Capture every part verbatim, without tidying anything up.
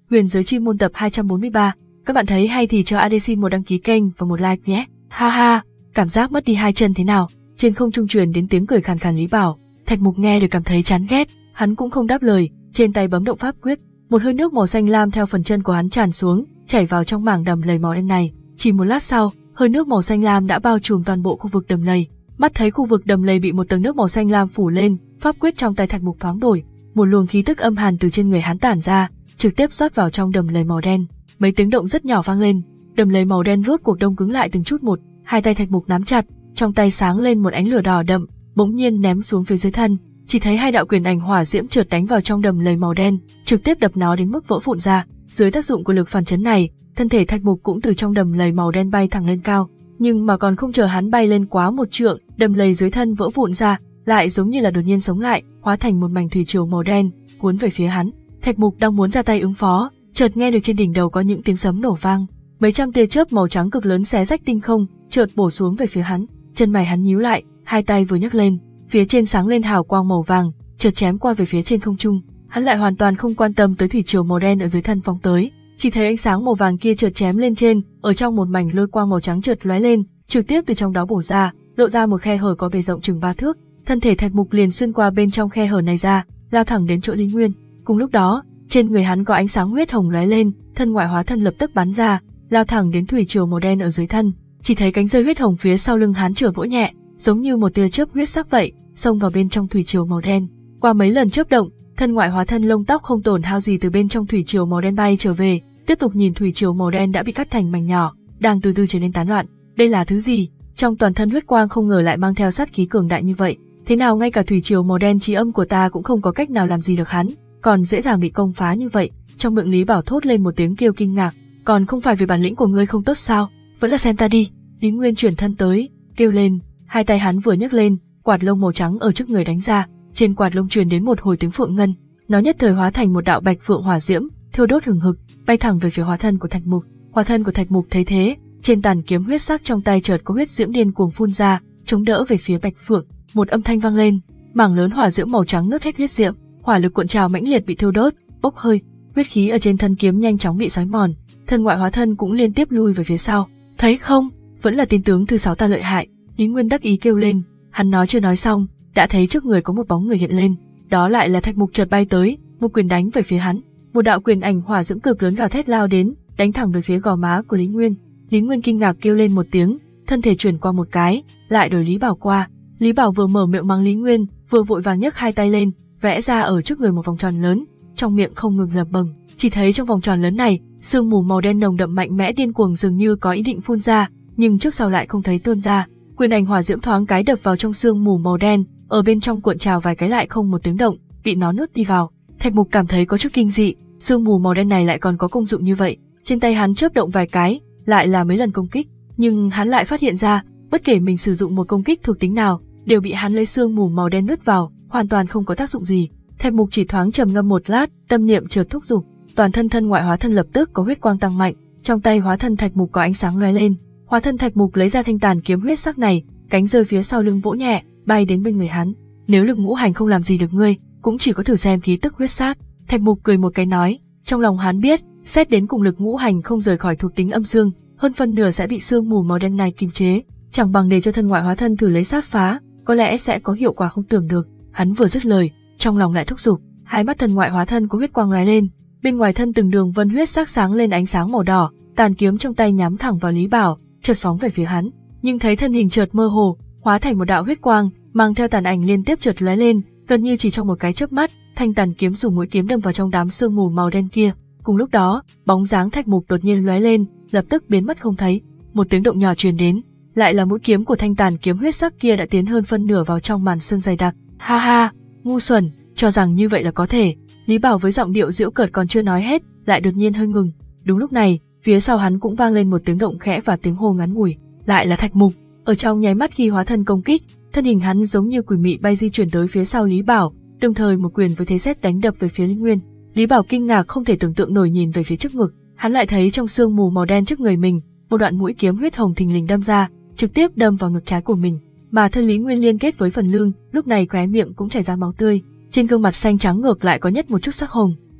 Huyền giới chi môn tập hai trăm bốn mươi ba. Các bạn thấy hay thì cho a đê xin một đăng ký kênh và một like nhé. Ha ha, cảm giác mất đi hai chân thế nào? Trên không trung truyền đến tiếng cười khàn khàn Lý Bảo. Thạch Mục nghe được cảm thấy chán ghét, hắn cũng không đáp lời, trên tay bấm động pháp quyết, một hơi nước màu xanh lam theo phần chân của hắn tràn xuống, chảy vào trong mảng đầm lầy màu đen này. Chỉ một lát sau, hơi nước màu xanh lam đã bao trùm toàn bộ khu vực đầm lầy. Mắt thấy khu vực đầm lầy bị một tầng nước màu xanh lam phủ lên, pháp quyết trong tay Thạch Mục thoáng đổi, một luồng khí tức âm hàn từ trên người hắn tản ra, trực tiếp rót vào trong đầm lầy màu đen. Mấy tiếng động rất nhỏ vang lên, đầm lầy màu đen rốt cuộc đông cứng lại từng chút một, hai tay Thạch Mục nắm chặt, trong tay sáng lên một ánh lửa đỏ đậm, bỗng nhiên ném xuống phía dưới thân, chỉ thấy hai đạo quyền ảnh hỏa diễm chợt đánh vào trong đầm lầy màu đen, trực tiếp đập nó đến mức vỡ vụn ra. Dưới tác dụng của lực phản chấn này, thân thể Thạch Mục cũng từ trong đầm lầy màu đen bay thẳng lên cao, nhưng mà còn không chờ hắn bay lên quá một trượng, đầm lầy dưới thân vỡ vụn ra, lại giống như là đột nhiên sống lại, hóa thành một mảnh thủy triều màu đen, cuốn về phía hắn. Thạch Mục đang muốn ra tay ứng phó, chợt nghe được trên đỉnh đầu có những tiếng sấm nổ vang, mấy trăm tia chớp màu trắng cực lớn xé rách tinh không, chợt bổ xuống về phía hắn. Chân mày hắn nhíu lại, hai tay vừa nhấc lên, phía trên sáng lên hào quang màu vàng, chợt chém qua về phía trên không trung. Hắn lại hoàn toàn không quan tâm tới thủy triều màu đen ở dưới thân phóng tới, chỉ thấy ánh sáng màu vàng kia chợt chém lên trên, ở trong một mảnh lôi quang màu trắng chợt lóe lên, trực tiếp từ trong đó bổ ra, lộ ra một khe hở có bề rộng chừng ba thước. Thân thể Thạch Mục liền xuyên qua bên trong khe hở này ra, lao thẳng đến chỗ Lý Nguyên. Cùng lúc đó, trên người hắn có ánh sáng huyết hồng lóe lên, thân ngoại hóa thân lập tức bắn ra, lao thẳng đến thủy triều màu đen ở dưới thân. Chỉ thấy cánh rơi huyết hồng phía sau lưng hắn chở vỗ nhẹ, giống như một tia chớp huyết sắc vậy, xông vào bên trong thủy triều màu đen. Qua mấy lần chớp động, thân ngoại hóa thân lông tóc không tổn hao gì từ bên trong thủy triều màu đen bay trở về, tiếp tục nhìn thủy triều màu đen đã bị cắt thành mảnh nhỏ, đang từ từ trở nên tán loạn. Đây là thứ gì? Trong toàn thân huyết quang không ngờ lại mang theo sát khí cường đại như vậy. Thế nào ngay cả thủy triều màu đen trí âm của ta cũng không có cách nào làm gì được hắn, còn dễ dàng bị công phá như vậy. Trong miệng Lý Bảo thốt lên một tiếng kêu kinh ngạc, còn không phải vì bản lĩnh của ngươi không tốt sao? Vẫn là xem ta đi. Lý Nguyên chuyển thân tới, kêu lên, hai tay hắn vừa nhấc lên, quạt lông màu trắng ở trước người đánh ra, trên quạt lông truyền đến một hồi tiếng phượng ngân, nó nhất thời hóa thành một đạo bạch phượng hỏa diễm, thiêu đốt hừng hực, bay thẳng về phía hóa thân của Thạch Mục. Hóa thân của Thạch Mục thấy thế, trên tàn kiếm huyết sắc trong tay chợt có huyết diễm điên cuồng phun ra, chống đỡ về phía bạch phượng. Một âm thanh vang lên, mảng lớn hỏa diễm màu trắng nuốt hết huyết diễm, hỏa lực cuộn trào mãnh liệt bị thiêu đốt, bốc hơi, huyết khí ở trên thân kiếm nhanh chóng bị xói mòn, thân ngoại hóa thân cũng liên tiếp lui về phía sau. Thấy không, vẫn là tin tướng thứ sáu ta lợi hại. Lý Nguyên đắc ý kêu lên, hắn nói chưa nói xong, đã thấy trước người có một bóng người hiện lên, đó lại là Thạch Mục chợt bay tới, một quyền đánh về phía hắn, một đạo quyền ảnh hỏa diễm cực lớn gào thét lao đến, đánh thẳng về phía gò má của Lý Nguyên. Lý Nguyên kinh ngạc kêu lên một tiếng, thân thể chuyển qua một cái, lại đổi Lý Bảo qua. Lý Bảo vừa mở miệng mắng Lý Nguyên, vừa vội vàng nhấc hai tay lên, vẽ ra ở trước người một vòng tròn lớn, trong miệng không ngừng lẩm bẩm. Chỉ thấy trong vòng tròn lớn này, sương mù màu đen nồng đậm mạnh mẽ điên cuồng dường như có ý định phun ra, nhưng trước sau lại không thấy tuôn ra. Quyền ảnh hỏa diễm thoáng cái đập vào trong sương mù màu đen, ở bên trong cuộn trào vài cái lại không một tiếng động, bị nó nuốt đi vào. Thạch Mục cảm thấy có chút kinh dị, sương mù màu đen này lại còn có công dụng như vậy. Trên tay hắn chớp động vài cái, lại là mấy lần công kích, nhưng hắn lại phát hiện ra, bất kể mình sử dụng một công kích thuộc tính nào, đều bị hắn lấy sương mù màu đen nuốt vào, hoàn toàn không có tác dụng gì. Thạch Mục chỉ thoáng trầm ngâm một lát, tâm niệm chợt thúc giục, toàn thân thân ngoại hóa thân lập tức có huyết quang tăng mạnh, trong tay hóa thân Thạch Mục có ánh sáng lóe lên. Hóa thân Thạch Mục lấy ra thanh tàn kiếm huyết sắc này, cánh rơi phía sau lưng vỗ nhẹ, bay đến bên người hắn. Nếu lực ngũ hành không làm gì được ngươi, cũng chỉ có thử xem khí tức huyết sát. Thạch Mục cười một cái nói, trong lòng hắn biết, xét đến cùng lực ngũ hành không rời khỏi thuộc tính âm dương, hơn phân nửa sẽ bị sương mù màu đen này kiềm chế, chẳng bằng để cho thân ngoại hóa thân thử lấy sát phá, có lẽ sẽ có hiệu quả không tưởng được. Hắn vừa dứt lời, trong lòng lại thúc giục, hai mắt thân ngoại hóa thân có huyết quang lóe lên, bên ngoài thân từng đường vân huyết sắc sáng lên ánh sáng màu đỏ, tàn kiếm trong tay nhắm thẳng vào Lý Bảo, chợt phóng về phía hắn, nhưng thấy thân hình chợt mơ hồ, hóa thành một đạo huyết quang, mang theo tàn ảnh liên tiếp chợt lóe lên, gần như chỉ trong một cái chớp mắt, thanh tàn kiếm dùng mũi kiếm đâm vào trong đám sương mù màu đen kia. Cùng lúc đó, bóng dáng Thạch Mục đột nhiên lóe lên, lập tức biến mất không thấy. Một tiếng động nhỏ truyền đến, lại là mũi kiếm của thanh tàn kiếm huyết sắc kia đã tiến hơn phân nửa vào trong màn sương dày đặc. Ha ha, ngu xuẩn, cho rằng như vậy là có thể. Lý Bảo với giọng điệu giễu cợt còn chưa nói hết, lại đột nhiên hơi ngừng. Đúng lúc này, phía sau hắn cũng vang lên một tiếng động khẽ và tiếng hô ngắn ngủi, lại là Thạch Mục. Ở trong nháy mắt khi hóa thân công kích, thân hình hắn giống như quỷ mị bay di chuyển tới phía sau Lý Bảo, đồng thời một quyền với thế sét đánh đập về phía Lý Nguyên. Lý Bảo kinh ngạc không thể tưởng tượng nổi nhìn về phía trước ngực, hắn lại thấy trong sương mù màu đen trước người mình, một đoạn mũi kiếm huyết hồng thình lình đâm ra, trực tiếp đâm vào ngực trái của mình, mà thân Lý Nguyên liên kết với phần lưng, lúc này khóe miệng cũng chảy ra máu tươi, trên gương mặt xanh trắng ngược lại có nhất một chút sắc hồng.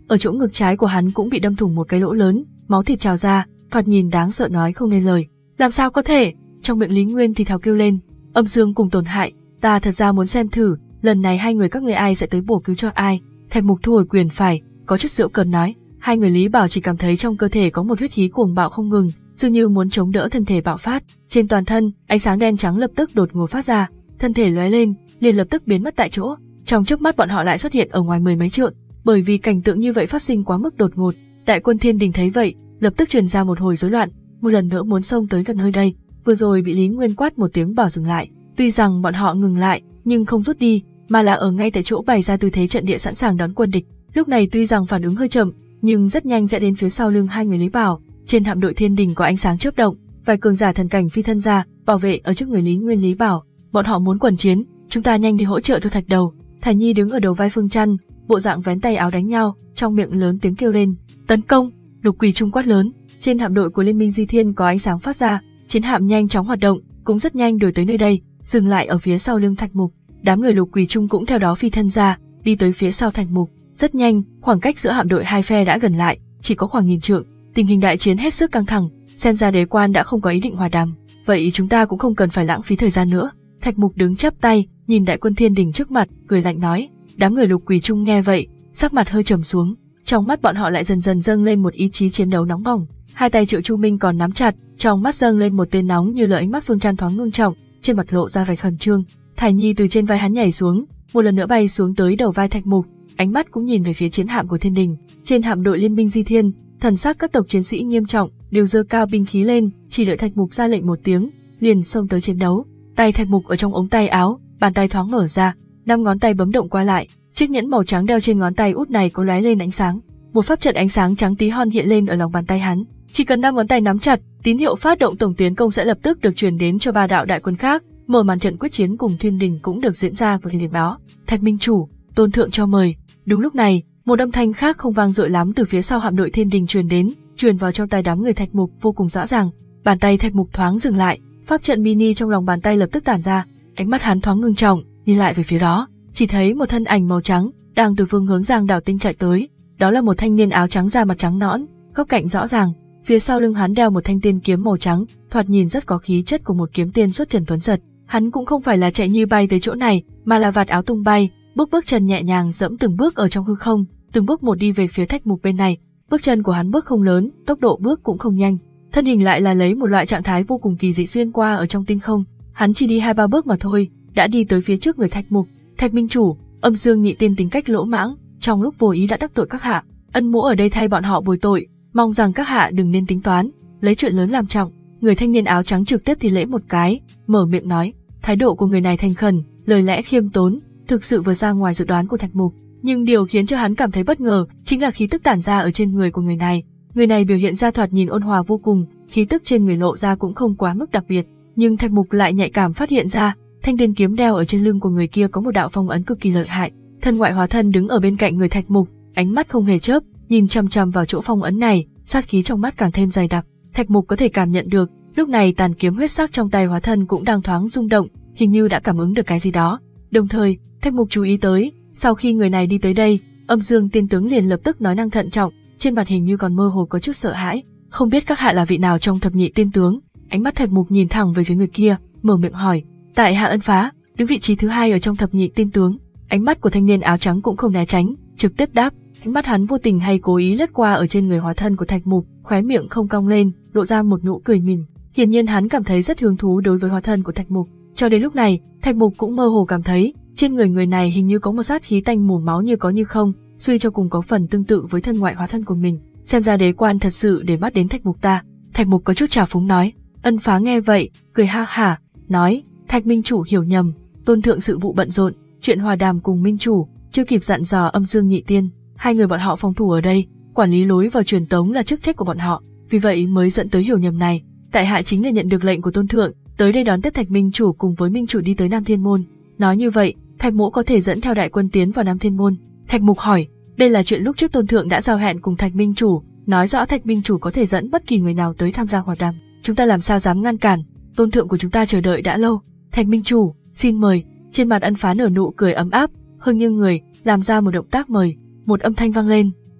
ở chỗ ngực trái của hắn cũng bị đâm thủng một cái lỗ lớn, máu thịt trào ra, thoạt nhìn đáng sợ nói không nên lời. Làm sao có thể? Trong miệng Lý Nguyên thì thào kêu lên, Âm Dương cùng Tổn Hại, ta thật ra muốn xem thử, lần này hai người các ngươi ai sẽ tới bổ cứu cho ai. Thạch Mục thu hồi quyền phải, có chút giễu cợt nói. Hai người Lý Bảo chỉ cảm thấy trong cơ thể có một huyết khí cuồng bạo không ngừng, dường như muốn chống đỡ thân thể bạo phát. Trên toàn thân, ánh sáng đen trắng lập tức đột ngột phát ra, thân thể lóe lên, liền lập tức biến mất tại chỗ. Trong chớp mắt bọn họ lại xuất hiện ở ngoài mười mấy trượng. Bởi vì cảnh tượng như vậy phát sinh quá mức đột ngột, đại quân Thiên Đình thấy vậy, lập tức truyền ra một hồi rối loạn, một lần nữa muốn xông tới gần nơi đây. Vừa rồi bị Lý Nguyên quát một tiếng bảo dừng lại. Tuy rằng bọn họ ngừng lại, nhưng không rút đi, mà là ở ngay tại chỗ bày ra tư thế trận địa sẵn sàng đón quân địch. Lúc này tuy rằng phản ứng hơi chậm, nhưng rất nhanh sẽ đến phía sau lưng hai người Lý Bảo. Trên hạm đội Thiên Đình có ánh sáng chớp động, vài cường giả thần cảnh phi thân ra, bảo vệ ở trước người Lý Nguyên. Lý Bảo, bọn họ muốn quần chiến, chúng ta nhanh đi hỗ trợ Thu Thạch Đầu. Thải Nhi đứng ở đầu vai Phương Chân, bộ dạng vén tay áo đánh nhau, trong miệng lớn tiếng kêu lên, tấn công! Lục Quỳ Trung quát lớn. Trên hạm đội của Liên minh Di Thiên có ánh sáng phát ra, chiến hạm nhanh chóng hoạt động, cũng rất nhanh đuổi tới nơi đây, dừng lại ở phía sau lưng Thạch Mục. Đám người Lục Quỳ Trung cũng theo đó phi thân ra, đi tới phía sau Thạch Mục. Rất nhanh, khoảng cách giữa hạm đội hai phe đã gần lại, chỉ có khoảng nghìn trượng. Tình hình đại chiến hết sức căng thẳng, xem ra Đế Quan đã không có ý định hòa đàm. Vậy chúng ta cũng không cần phải lãng phí thời gian nữa. Thạch Mục đứng chắp tay, nhìn đại quân Thiên Đình trước mặt, cười lạnh nói. Đám người Lục Quỳ Trung nghe vậy, sắc mặt hơi trầm xuống, trong mắt bọn họ lại dần dần dâng lên một ý chí chiến đấu nóng bỏng. Hai tay Triệu Chu Minh còn nắm chặt, trong mắt dâng lên một tia nóng như là ánh mắt Phương Chân thoáng ngưng trọng, trên mặt lộ ra vẻ khẩn trương. Thải Nhi từ trên vai hắn nhảy xuống, một lần nữa bay xuống tới đầu vai Thạch Mục, ánh mắt cũng nhìn về phía chiến hạm của Thiên Đình. Trên hạm đội Liên minh Di Thiên, thần sắc các tộc chiến sĩ nghiêm trọng, đều giơ cao binh khí lên, chỉ đợi Thạch Mục ra lệnh một tiếng, liền xông tới chiến đấu. Tay Thạch Mục ở trong ống tay áo, bàn tay thoáng mở ra, năm ngón tay bấm động qua lại, chiếc nhẫn màu trắng đeo trên ngón tay út này có lóe lên ánh sáng. Một pháp trận ánh sáng trắng tí hon hiện lên ở lòng bàn tay hắn, chỉ cần năm ngón tay nắm chặt, tín hiệu phát động tổng tiến công sẽ lập tức được truyền đến cho ba đạo đại quân khác. Mở màn trận quyết chiến cùng Thiên Đình cũng được diễn ra vào thời điểm đó. Thạch Minh Chủ, Tôn Thượng cho mời. Đúng lúc này, một âm thanh khác không vang dội lắm từ phía sau hạm đội Thiên Đình truyền đến, truyền vào trong tai đám người Thạch Mục vô cùng rõ ràng. Bàn tay Thạch Mục thoáng dừng lại, pháp trận mini trong lòng bàn tay lập tức tản ra, ánh mắt hắn thoáng ngưng trọng, nhìn lại về phía đó, chỉ thấy một thân ảnh màu trắng đang từ phương hướng Giang Đảo Tinh chạy tới. Đó là một thanh niên áo trắng da mặt trắng nõn, góc cạnh rõ ràng, phía sau lưng hắn đeo một thanh tiên kiếm màu trắng, thoạt nhìn rất có khí chất của một kiếm tiên xuất trần tuấn giật. Hắn cũng không phải là chạy như bay tới chỗ này, mà là vạt áo tung bay, bước bước chân nhẹ nhàng dẫm từng bước ở trong hư không, từng bước một đi về phía Thạch Mục bên này. Bước chân của hắn bước không lớn, tốc độ bước cũng không nhanh, thân hình lại là lấy một loại trạng thái vô cùng kỳ dị xuyên qua ở trong tinh không. Hắn chỉ đi hai ba bước mà thôi, đã đi tới phía trước người Thạch Mục. Thạch Minh Chủ, Âm Dương Nhị Tiên tính cách lỗ mãng, trong lúc vô ý đã đắc tội các hạ, ân mỗ ở đây thay bọn họ bồi tội, mong rằng các hạ đừng nên tính toán, lấy chuyện lớn làm trọng. Người thanh niên áo trắng trực tiếp thì lễ một cái, mở miệng nói. Thái độ của người này thành khẩn, lời lẽ khiêm tốn, thực sự vừa ra ngoài dự đoán của Thạch Mục. Nhưng điều khiến cho hắn cảm thấy bất ngờ chính là khí tức tản ra ở trên người của người này. Người này biểu hiện ra thoạt nhìn ôn hòa vô cùng, khí tức trên người lộ ra cũng không quá mức đặc biệt. Nhưng Thạch Mục lại nhạy cảm phát hiện ra, thanh tiên kiếm đeo ở trên lưng của người kia có một đạo phong ấn cực kỳ lợi hại. Thân ngoại hóa thân đứng ở bên cạnh người Thạch Mục, ánh mắt không hề chớp, nhìn chằm chằm vào chỗ phong ấn này, sát khí trong mắt càng thêm dày đặc. Thạch Mục có thể cảm nhận được, lúc này tàn kiếm huyết sắc trong tay hóa thân cũng đang thoáng rung động, hình như đã cảm ứng được cái gì đó. Đồng thời, Thạch Mục chú ý tới, sau khi người này đi tới đây, Âm Dương tiên tướng liền lập tức nói năng thận trọng, trên mặt hình như còn mơ hồ có chút sợ hãi. Không biết các hạ là vị nào trong thập nhị tiên tướng? Ánh mắt Thạch Mục nhìn thẳng về phía người kia, mở miệng hỏi. Tại hạ Ân Phá, đứng vị trí thứ hai ở trong thập nhị tiên tướng. Ánh mắt của thanh niên áo trắng cũng không né tránh, trực tiếp đáp. Ánh mắt hắn vô tình hay cố ý lướt qua ở trên người hóa thân của Thạch Mục, khóe miệng không cong lên, lộ ra một nụ cười mỉm. Hiển nhiên hắn cảm thấy rất hứng thú đối với hóa thân của Thạch Mục. Cho đến lúc này, Thạch Mục cũng mơ hồ cảm thấy, trên người người này hình như có một sát khí tanh mùi máu như có như không, suy cho cùng có phần tương tự với thân ngoại hóa thân của mình. Xem ra Đế Quan thật sự để mắt đến Thạch Mục ta. Thạch Mục có chút trào phúng nói. Ân Phá nghe vậy, cười ha hả, nói, Thạch Minh Chủ hiểu nhầm, Tôn Thượng sự vụ bận rộn, chuyện hòa đàm cùng Minh Chủ, chưa kịp dặn dò Âm Dương Nhị Tiên, hai người bọn họ phòng thủ ở đây, quản lý lối vào truyền tống là chức trách của bọn họ, vì vậy mới dẫn tới hiểu nhầm này. Tại hạ chính là nhận được lệnh của Tôn Thượng, tới đây đón tiếp Thạch Minh Chủ cùng với Minh Chủ đi tới Nam Thiên Môn. Nói như vậy, Thạch Mỗ có thể dẫn theo đại quân tiến vào Nam Thiên Môn. Thạch Mục hỏi, đây là chuyện lúc trước Tôn Thượng đã giao hẹn cùng Thạch Minh Chủ, nói rõ Thạch Minh Chủ có thể dẫn bất kỳ người nào tới tham gia hòa đàm. Chúng ta làm sao dám ngăn cản, Tôn Thượng của chúng ta chờ đợi đã lâu. Thạch Minh Chủ, xin mời. Trên mặt Ân Phá nở nụ cười ấm áp, hơi nghiêng người, làm ra một động tác mời. Một âm thanh vang lên,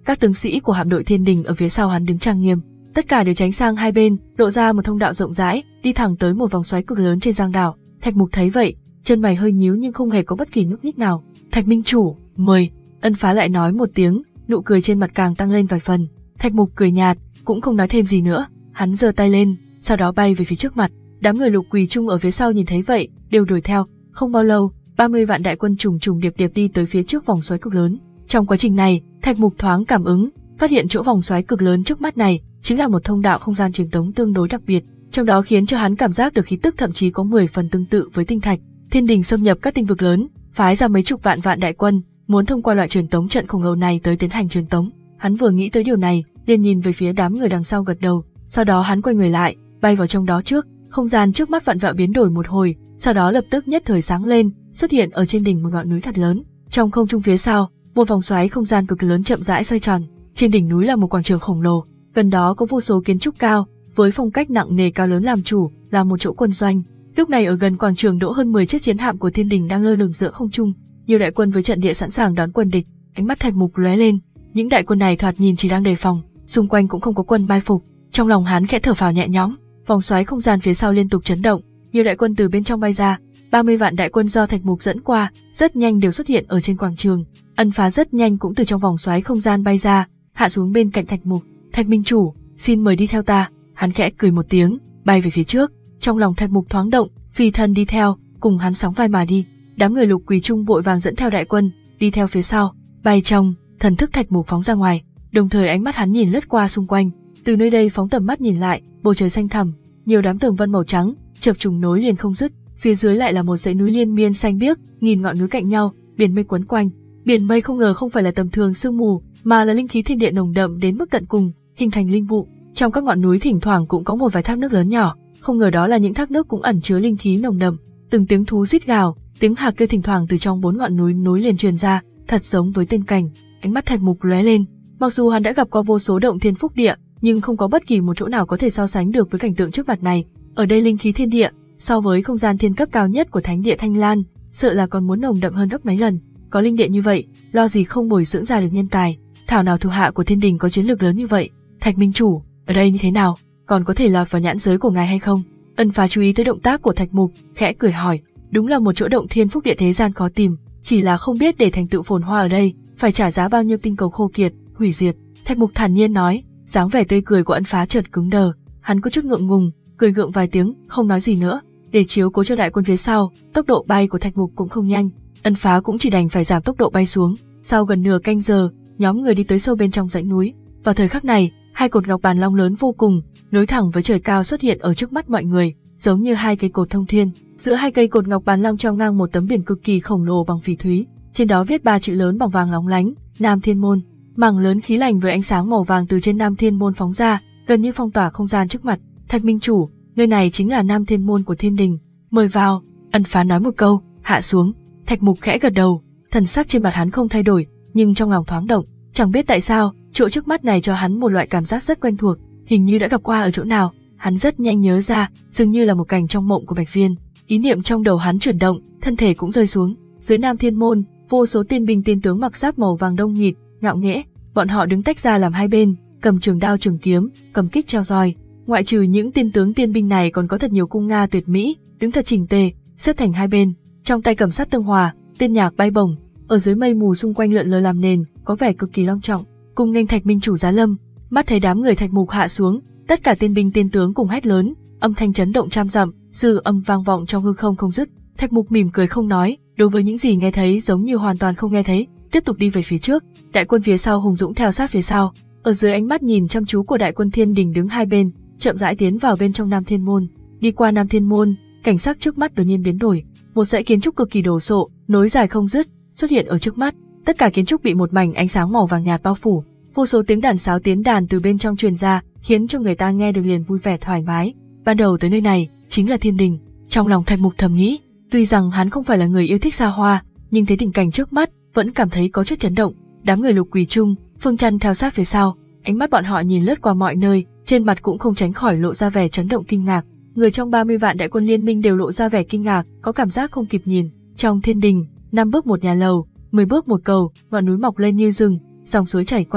Các tướng sĩ của hạm đội Thiên Đình ở phía sau hắn đứng trang nghiêm, tất cả đều tránh sang hai bên, lộ ra một thông đạo rộng rãi, đi thẳng tới một vòng xoáy cực lớn trên giang đảo. Thạch Mục thấy vậy, chân mày hơi nhíu nhưng không hề có bất kỳ nhúc nhích nào. Thạch minh chủ, mời. Ân Phá lại nói một tiếng, nụ cười trên mặt càng tăng lên vài phần. Thạch Mục cười nhạt, cũng không nói thêm gì nữa, hắn giơ tay lên, sau đó bay về phía trước mặt. Đám người Lục Quỳ Trung ở phía sau nhìn thấy vậy, đều đuổi theo. Không bao lâu, ba mươi vạn đại quân trùng trùng điệp điệp đi tới phía trước vòng xoáy cực lớn. Trong quá trình này, Thạch Mục thoáng cảm ứng, phát hiện chỗ vòng xoáy cực lớn trước mắt này chính là một thông đạo không gian truyền tống tương đối đặc biệt, trong đó khiến cho hắn cảm giác được khí tức thậm chí có mười phần tương tự với tinh thạch. Thiên Đình xâm nhập các tinh vực lớn, phái ra mấy chục vạn vạn đại quân, muốn thông qua loại truyền tống trận khổng lồ này tới tiến hành truyền tống. Hắn vừa nghĩ tới điều này, liền nhìn về phía đám người đằng sau gật đầu, sau đó hắn quay người lại, bay vào trong đó trước. Không gian trước mắt vặn vẹo biến đổi một hồi, sau đó lập tức nhất thời sáng lên, xuất hiện ở trên đỉnh một ngọn núi thật lớn. Trong không trung phía sau, một vòng xoáy không gian cực lớn chậm rãi xoay tròn. Trên đỉnh núi là một quảng trường khổng lồ, gần đó có vô số kiến trúc cao, với phong cách nặng nề cao lớn làm chủ, là một chỗ quân doanh. Lúc này ở gần quảng trường đỗ hơn mười chiếc chiến hạm của Thiên Đình đang lơ lửng giữa không trung, nhiều đại quân với trận địa sẵn sàng đón quân địch. Ánh mắt Thạch Mục lóe lên, những đại quân này thoạt nhìn chỉ đang đề phòng, xung quanh cũng không có quân mai phục. Trong lòng hắn khẽ thở phào nhẹ nhõm. Vòng xoáy không gian phía sau liên tục chấn động, nhiều đại quân từ bên trong bay ra, ba mươi vạn đại quân do Thạch Mục dẫn qua, rất nhanh đều xuất hiện ở trên quảng trường. Ân Phá rất nhanh cũng từ trong vòng xoáy không gian bay ra, hạ xuống bên cạnh Thạch Mục. Thạch minh chủ, xin mời đi theo ta. Hắn khẽ cười một tiếng, bay về phía trước. Trong lòng Thạch Mục thoáng động, phi thân đi theo, cùng hắn sóng vai mà đi. Đám người Lục Quỳ Trung vội vàng dẫn theo đại quân, đi theo phía sau. Bay trong, thần thức Thạch Mục phóng ra ngoài, đồng thời ánh mắt hắn nhìn lướt qua xung quanh. Từ nơi đây phóng tầm mắt nhìn lại, bầu trời xanh thẳm, nhiều đám tường vân màu trắng chập trùng nối liền không dứt, phía dưới lại là một dãy núi liên miên xanh biếc, nghìn ngọn núi cạnh nhau, biển mây quấn quanh. Biển mây không ngờ không phải là tầm thường sương mù, mà là linh khí thiên địa nồng đậm đến mức tận cùng, hình thành linh vụ. Trong các ngọn núi thỉnh thoảng cũng có một vài thác nước lớn nhỏ, không ngờ đó là những thác nước cũng ẩn chứa linh khí nồng đậm. Từng tiếng thú rít gào, tiếng hạc kêu thỉnh thoảng từ trong bốn ngọn núi nối liền truyền ra, thật giống với tiên cảnh. Ánh mắt Thạch Mục lóe lên, mặc dù hắn đã gặp qua vô số động thiên phúc địa, nhưng không có bất kỳ một chỗ nào có thể so sánh được với cảnh tượng trước mặt này. Ở đây linh khí thiên địa, so với không gian thiên cấp cao nhất của Thánh địa Thanh Lan, sợ là còn muốn nồng đậm hơn gấp mấy lần. Có linh địa như vậy, lo gì không bồi dưỡng ra được nhân tài. Thảo nào thủ hạ của Thiên Đình có chiến lược lớn như vậy. Thạch minh chủ, ở đây như thế nào, còn có thể lọt vào nhãn giới của ngài hay không? Ân Phá chú ý tới động tác của Thạch Mục, khẽ cười hỏi. Đúng là một chỗ động thiên phúc địa thế gian khó tìm, chỉ là không biết để thành tựu phồn hoa ở đây, phải trả giá bao nhiêu tinh cầu khô kiệt, hủy diệt. Thạch Mục thản nhiên nói. Dáng vẻ tươi cười của Ân Phá chợt cứng đờ, hắn có chút ngượng ngùng, cười gượng vài tiếng, không nói gì nữa. Để chiếu cố cho đại quân phía sau, tốc độ bay của Thạch Mục cũng không nhanh, Ân Phá cũng chỉ đành phải giảm tốc độ bay xuống. Sau gần nửa canh giờ, nhóm người đi tới sâu bên trong dãy núi. Vào thời khắc này, hai cột ngọc bàn long lớn vô cùng, nối thẳng với trời cao xuất hiện ở trước mắt mọi người, giống như hai cây cột thông thiên. Giữa hai cây cột ngọc bàn long treo ngang một tấm biển cực kỳ khổng lồ bằng phỉ thúy, trên đó viết ba chữ lớn bằng vàng lóng lánh: Nam Thiên Môn. Mảng lớn khí lạnh với ánh sáng màu vàng từ trên Nam Thiên Môn phóng ra, gần như phong tỏa không gian trước mặt. Thạch minh chủ, nơi này chính là Nam Thiên Môn của Thiên Đình, mời vào. Ân Phá nói một câu, hạ xuống. Thạch Mục khẽ gật đầu, thần sắc trên mặt hắn không thay đổi, nhưng trong lòng thoáng động. Chẳng biết tại sao, chỗ trước mắt này cho hắn một loại cảm giác rất quen thuộc, hình như đã gặp qua ở chỗ nào. Hắn rất nhanh nhớ ra, dường như là một cảnh trong mộng của Bạch Viên. Ý niệm trong đầu hắn chuyển động, thân thể cũng rơi xuống. Dưới Nam Thiên Môn, vô số tiên binh tiên tướng mặc giáp màu vàng đông nghịt, ngạo nghễ, bọn họ đứng tách ra làm hai bên, cầm trường đao trường kiếm, cầm kích treo roi. Ngoại trừ những tiên tướng tiên binh này còn có thật nhiều cung nga tuyệt mỹ, đứng thật chỉnh tề, xếp thành hai bên, trong tay cầm sắt tương hòa, tiên nhạc bay bổng. Ở dưới mây mù xung quanh lượn lờ làm nền, có vẻ cực kỳ long trọng. Cùng nghênh Thạch minh chủ giá lâm. Mắt thấy đám người Thạch Mục hạ xuống, tất cả tiên binh tiên tướng cùng hét lớn, âm thanh chấn động trăm dặm, dư âm vang vọng trong hư không không dứt. Thạch Mục mỉm cười không nói, đối với những gì nghe thấy giống như hoàn toàn không nghe thấy, tiếp tục đi về phía trước. Đại quân phía sau hùng dũng theo sát phía sau, ở dưới ánh mắt nhìn chăm chú của đại quân Thiên Đình đứng hai bên, chậm rãi tiến vào bên trong Nam Thiên Môn. Đi qua Nam Thiên Môn, cảnh sắc trước mắt đột nhiên biến đổi, một dãy kiến trúc cực kỳ đồ sộ, nối dài không dứt, xuất hiện ở trước mắt. Tất cả kiến trúc bị một mảnh ánh sáng màu vàng nhạt bao phủ, vô số tiếng đàn sáo tiến đàn từ bên trong truyền ra, khiến cho người ta nghe được liền vui vẻ thoải mái. Ban đầu tới nơi này chính là Thiên Đình. Trong lòng Thạch Mục thầm nghĩ, tuy rằng hắn không phải là người yêu thích xa hoa, nhưng thấy tình cảnh trước mắt vẫn cảm thấy có chút chấn động. Đám người Lục Quỳ Trung, Phương Chân theo sát phía sau, ánh mắt bọn họ nhìn lướt qua mọi nơi, trên mặt cũng không tránh khỏi lộ ra vẻ chấn động kinh ngạc. Người trong ba mươi vạn đại quân liên minh đều lộ ra vẻ kinh ngạc, có cảm giác không kịp nhìn. Trong Thiên Đình, năm bước một nhà lầu, mười bước một cầu, ngọn núi mọc lên như rừng, dòng suối chảy quanh,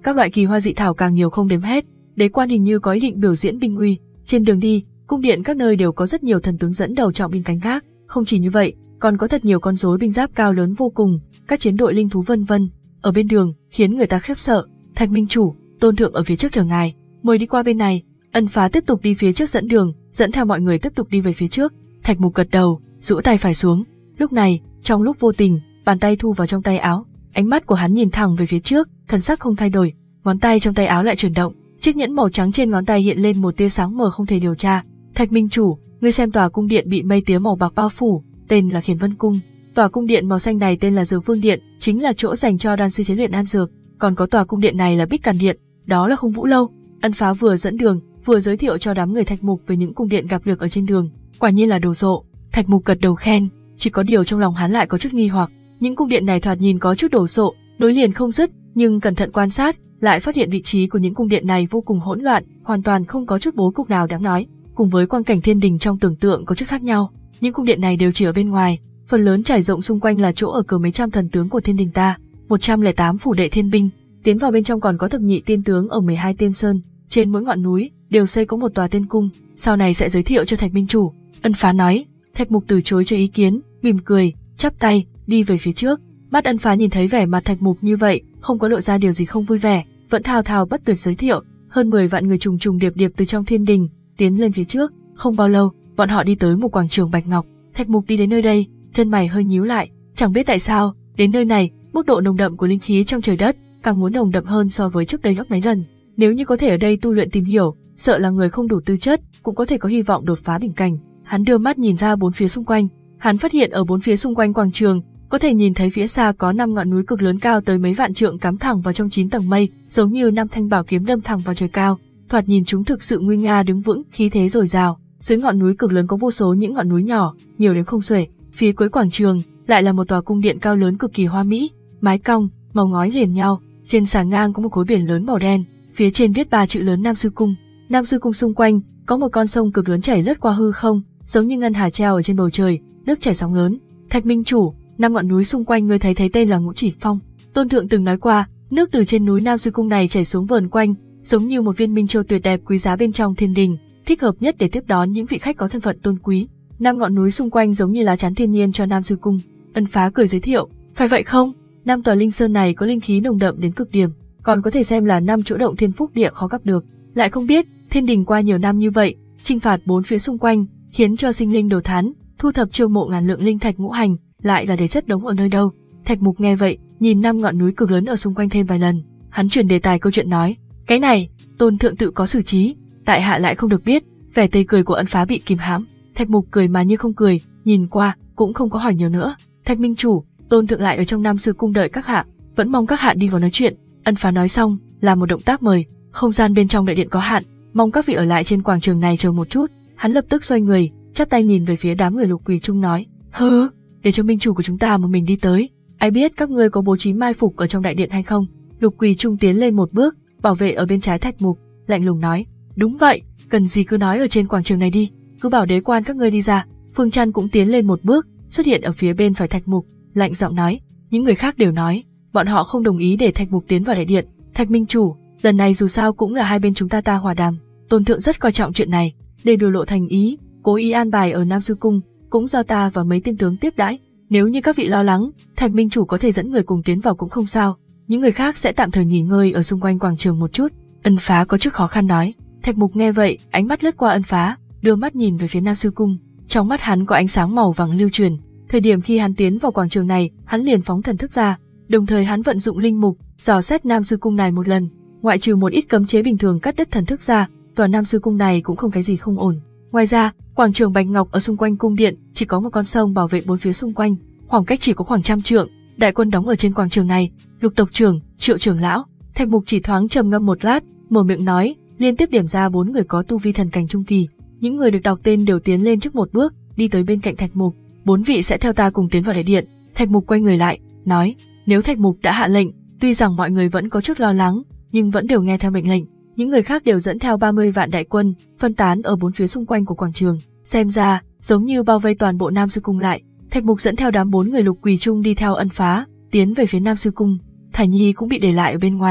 các loại kỳ hoa dị thảo càng nhiều không đếm hết. Đế quan hình như có ý định biểu diễn binh uy. Trên đường đi, cung điện các nơi đều có rất nhiều thần tướng dẫn đầu trọng binh canh gác. Không chỉ như vậy, còn có thật nhiều con rối binh giáp cao lớn vô cùng, các chiến đội linh thú vân vân. Ở bên đường, khiến người ta khiếp sợ. Thạch minh chủ, Tôn thượng ở phía trước chờ ngài, mời đi qua bên này. Ân Phá tiếp tục đi phía trước dẫn đường, dẫn theo mọi người tiếp tục đi về phía trước. Thạch Mục gật đầu, duỗi tay phải xuống. Lúc này, trong lúc vô tình, bàn tay thu vào trong tay áo, ánh mắt của hắn nhìn thẳng về phía trước, thần sắc không thay đổi, ngón tay trong tay áo lại chuyển động, chiếc nhẫn màu trắng trên ngón tay hiện lên một tia sáng mờ không thể điều tra. Thạch minh chủ, ngươi xem tòa cung điện bị mây tía màu bạc bao phủ, tên là Khiển Vân Cung. Tòa cung điện màu xanh này tên là Dược Vương Điện, chính là chỗ dành cho đan sư chế luyện đan dược. Còn có tòa cung điện này là Bích Càn Điện, đó là Không Vũ Lâu. Ân Phá vừa dẫn đường, vừa giới thiệu cho đám người Thạch Mục về những cung điện gặp được ở trên đường. Quả nhiên là đồ sộ. Thạch Mục gật đầu khen, chỉ có điều trong lòng hắn lại có chút nghi hoặc. Những cung điện này thoạt nhìn có chút đồ sộ, nối liền không dứt, nhưng cẩn thận quan sát, lại phát hiện vị trí của những cung điện này vô cùng hỗn loạn, hoàn toàn không có chút bố cục nào đáng nói. Cùng với quang cảnh thiên đình trong tưởng tượng có chút khác nhau, những cung điện này đều chỉ ở bên ngoài, phần lớn trải rộng xung quanh là chỗ ở cờ mấy trăm thần tướng của thiên đình ta, một trăm lẻ tám phủ đệ thiên binh. Tiến vào bên trong còn có thập nhị tiên tướng ở mười hai tiên sơn, trên mỗi ngọn núi đều xây có một tòa tiên cung, sau này sẽ giới thiệu cho Thạch minh chủ. Ân Phá nói. Thạch Mục từ chối cho ý kiến, mỉm cười, chắp tay, đi về phía trước. Mắt Ân Phá nhìn thấy vẻ mặt Thạch Mục như vậy, không có lộ ra điều gì không vui vẻ, vẫn thao thao bất tuyệt giới thiệu. Hơn mười vạn người trùng trùng điệp điệp từ trong thiên đình tiến lên phía trước. Không bao lâu, bọn họ đi tới một quảng trường bạch ngọc. Thạch Mục đi đến nơi đây, chân mày hơi nhíu lại, chẳng biết tại sao, đến nơi này, mức độ nồng đậm của linh khí trong trời đất càng muốn nồng đậm hơn so với trước đây gấp mấy lần. Nếu như có thể ở đây tu luyện tìm hiểu, sợ là người không đủ tư chất cũng có thể có hy vọng đột phá bình cảnh. Hắn đưa mắt nhìn ra bốn phía xung quanh, hắn phát hiện ở bốn phía xung quanh quảng trường, có thể nhìn thấy phía xa có năm ngọn núi cực lớn cao tới mấy vạn trượng cắm thẳng vào trong chín tầng mây, giống như năm thanh bảo kiếm đâm thẳng vào trời cao. Thoạt nhìn chúng thực sự nguy nga đứng vững, khí thế dồi dào. Dưới ngọn núi cực lớn có vô số những ngọn núi nhỏ, nhiều đến không xuể. Phía cuối quảng trường lại là một tòa cung điện cao lớn cực kỳ hoa mỹ, mái cong, màu ngói liền nhau. Trên sàn ngang có một khối biển lớn màu đen, phía trên viết ba chữ lớn Nam Sư Cung. Nam Sư Cung xung quanh có một con sông cực lớn chảy lướt qua hư không, giống như ngân hà treo ở trên bầu trời, nước chảy sóng lớn. Thạch minh chủ, năm ngọn núi xung quanh ngươi thấy thấy tên là Ngũ Chỉ Phong. Tôn thượng từng nói qua, nước từ trên núi Nam Sư Cung này chảy xuống vờn quanh, giống như một viên minh châu tuyệt đẹp quý giá bên trong thiên đình, thích hợp nhất để tiếp đón những vị khách có thân phận tôn quý. Năm ngọn núi xung quanh giống như lá chắn thiên nhiên cho Nam Sư Cung. Ân Phá cười giới thiệu, phải vậy không? Năm tòa linh sơn này có linh khí nồng đậm đến cực điểm, còn có thể xem là năm chỗ động thiên phúc địa khó gặp được. Lại không biết, thiên đình qua nhiều năm như vậy, chinh phạt bốn phía xung quanh, khiến cho sinh linh đồ thán, thu thập chiêu mộ ngàn lượng linh thạch ngũ hành, lại là để chất đống ở nơi đâu? Thạch Mục nghe vậy, nhìn năm ngọn núi cực lớn ở xung quanh thêm vài lần, hắn chuyển đề tài câu chuyện nói, cái này, Tôn thượng tự có xử trí, tại hạ lại không được biết. Vẻ tươi cười của Ân Phá bị kìm hãm, Thạch Mục cười mà như không cười, nhìn qua cũng không có hỏi nhiều nữa. Thạch minh chủ, Tôn thượng lại ở trong Nam Sư Cung đợi các hạ, vẫn mong các hạ đi vào nói chuyện. Ân Phá nói xong, làm một động tác mời. Không gian bên trong đại điện có hạn, mong các vị ở lại trên quảng trường này chờ một chút. Hắn lập tức xoay người, chắp tay nhìn về phía đám người Lục Quỳ Trung nói, hừ, để cho minh chủ của chúng ta một mình đi tới. Ai biết các ngươi có bố trí mai phục ở trong đại điện hay không? Lục Quỳ Trung tiến lên một bước, bảo vệ ở bên trái Thạch Mục, lạnh lùng nói, đúng vậy, cần gì cứ nói ở trên quảng trường này đi, cứ bảo đế quan các ngươi đi ra. Phương Trăn cũng tiến lên một bước, xuất hiện ở phía bên phải Thạch Mục, lạnh giọng nói, những người khác đều nói, bọn họ không đồng ý để Thạch Mục tiến vào đại điện. Thạch minh chủ, lần này dù sao cũng là hai bên chúng ta ta hòa đàm, Tôn thượng rất coi trọng chuyện này, để biểu lộ thành ý, cố ý an bài ở Nam Sư Cung, cũng do ta và mấy tiên tướng tiếp đãi. Nếu như các vị lo lắng, Thạch minh chủ có thể dẫn người cùng tiến vào cũng không sao, những người khác sẽ tạm thời nghỉ ngơi ở xung quanh quảng trường một chút. Ân Phá có chút khó khăn nói. Thạch Mục nghe vậy, ánh mắt lướt qua Ân Phá, đưa mắt nhìn về phía Nam Sư Cung, trong mắt hắn có ánh sáng màu vàng lưu truyền. Thời điểm khi hắn tiến vào quảng trường này, hắn liền phóng thần thức ra, đồng thời hắn vận dụng linh mục, dò xét Nam Sư Cung này một lần. Ngoại trừ một ít cấm chế bình thường cắt đứt thần thức ra, tòa Nam Sư Cung này cũng không cái gì không ổn. Ngoài ra, quảng trường bạch ngọc ở xung quanh cung điện chỉ có một con sông bảo vệ bốn phía xung quanh, khoảng cách chỉ có khoảng trăm trượng. Đại quân đóng ở trên quảng trường này, Lục tộc trưởng, Triệu trưởng lão. Thạch Mục chỉ thoáng trầm ngâm một lát, mở miệng nói, liên tiếp điểm ra bốn người có tu vi thần cảnh trung kỳ. Những người được đọc tên đều tiến lên trước một bước, đi tới bên cạnh Thạch Mục. Bốn vị sẽ theo ta cùng tiến vào đại điện. Thạch Mục quay người lại, nói, nếu Thạch Mục đã hạ lệnh, tuy rằng mọi người vẫn có chút lo lắng, nhưng vẫn đều nghe theo mệnh lệnh. Những người khác đều dẫn theo ba mươi vạn đại quân, phân tán ở bốn phía xung quanh của quảng trường. Xem ra, giống như bao vây toàn bộ Nam Sư Cung lại. Thạch Mục dẫn theo đám bốn người Lục Quỳ Trung đi theo Ân Phá, tiến về phía Nam Sư Cung. Thải Nhi cũng bị để lại ở bên ngoài.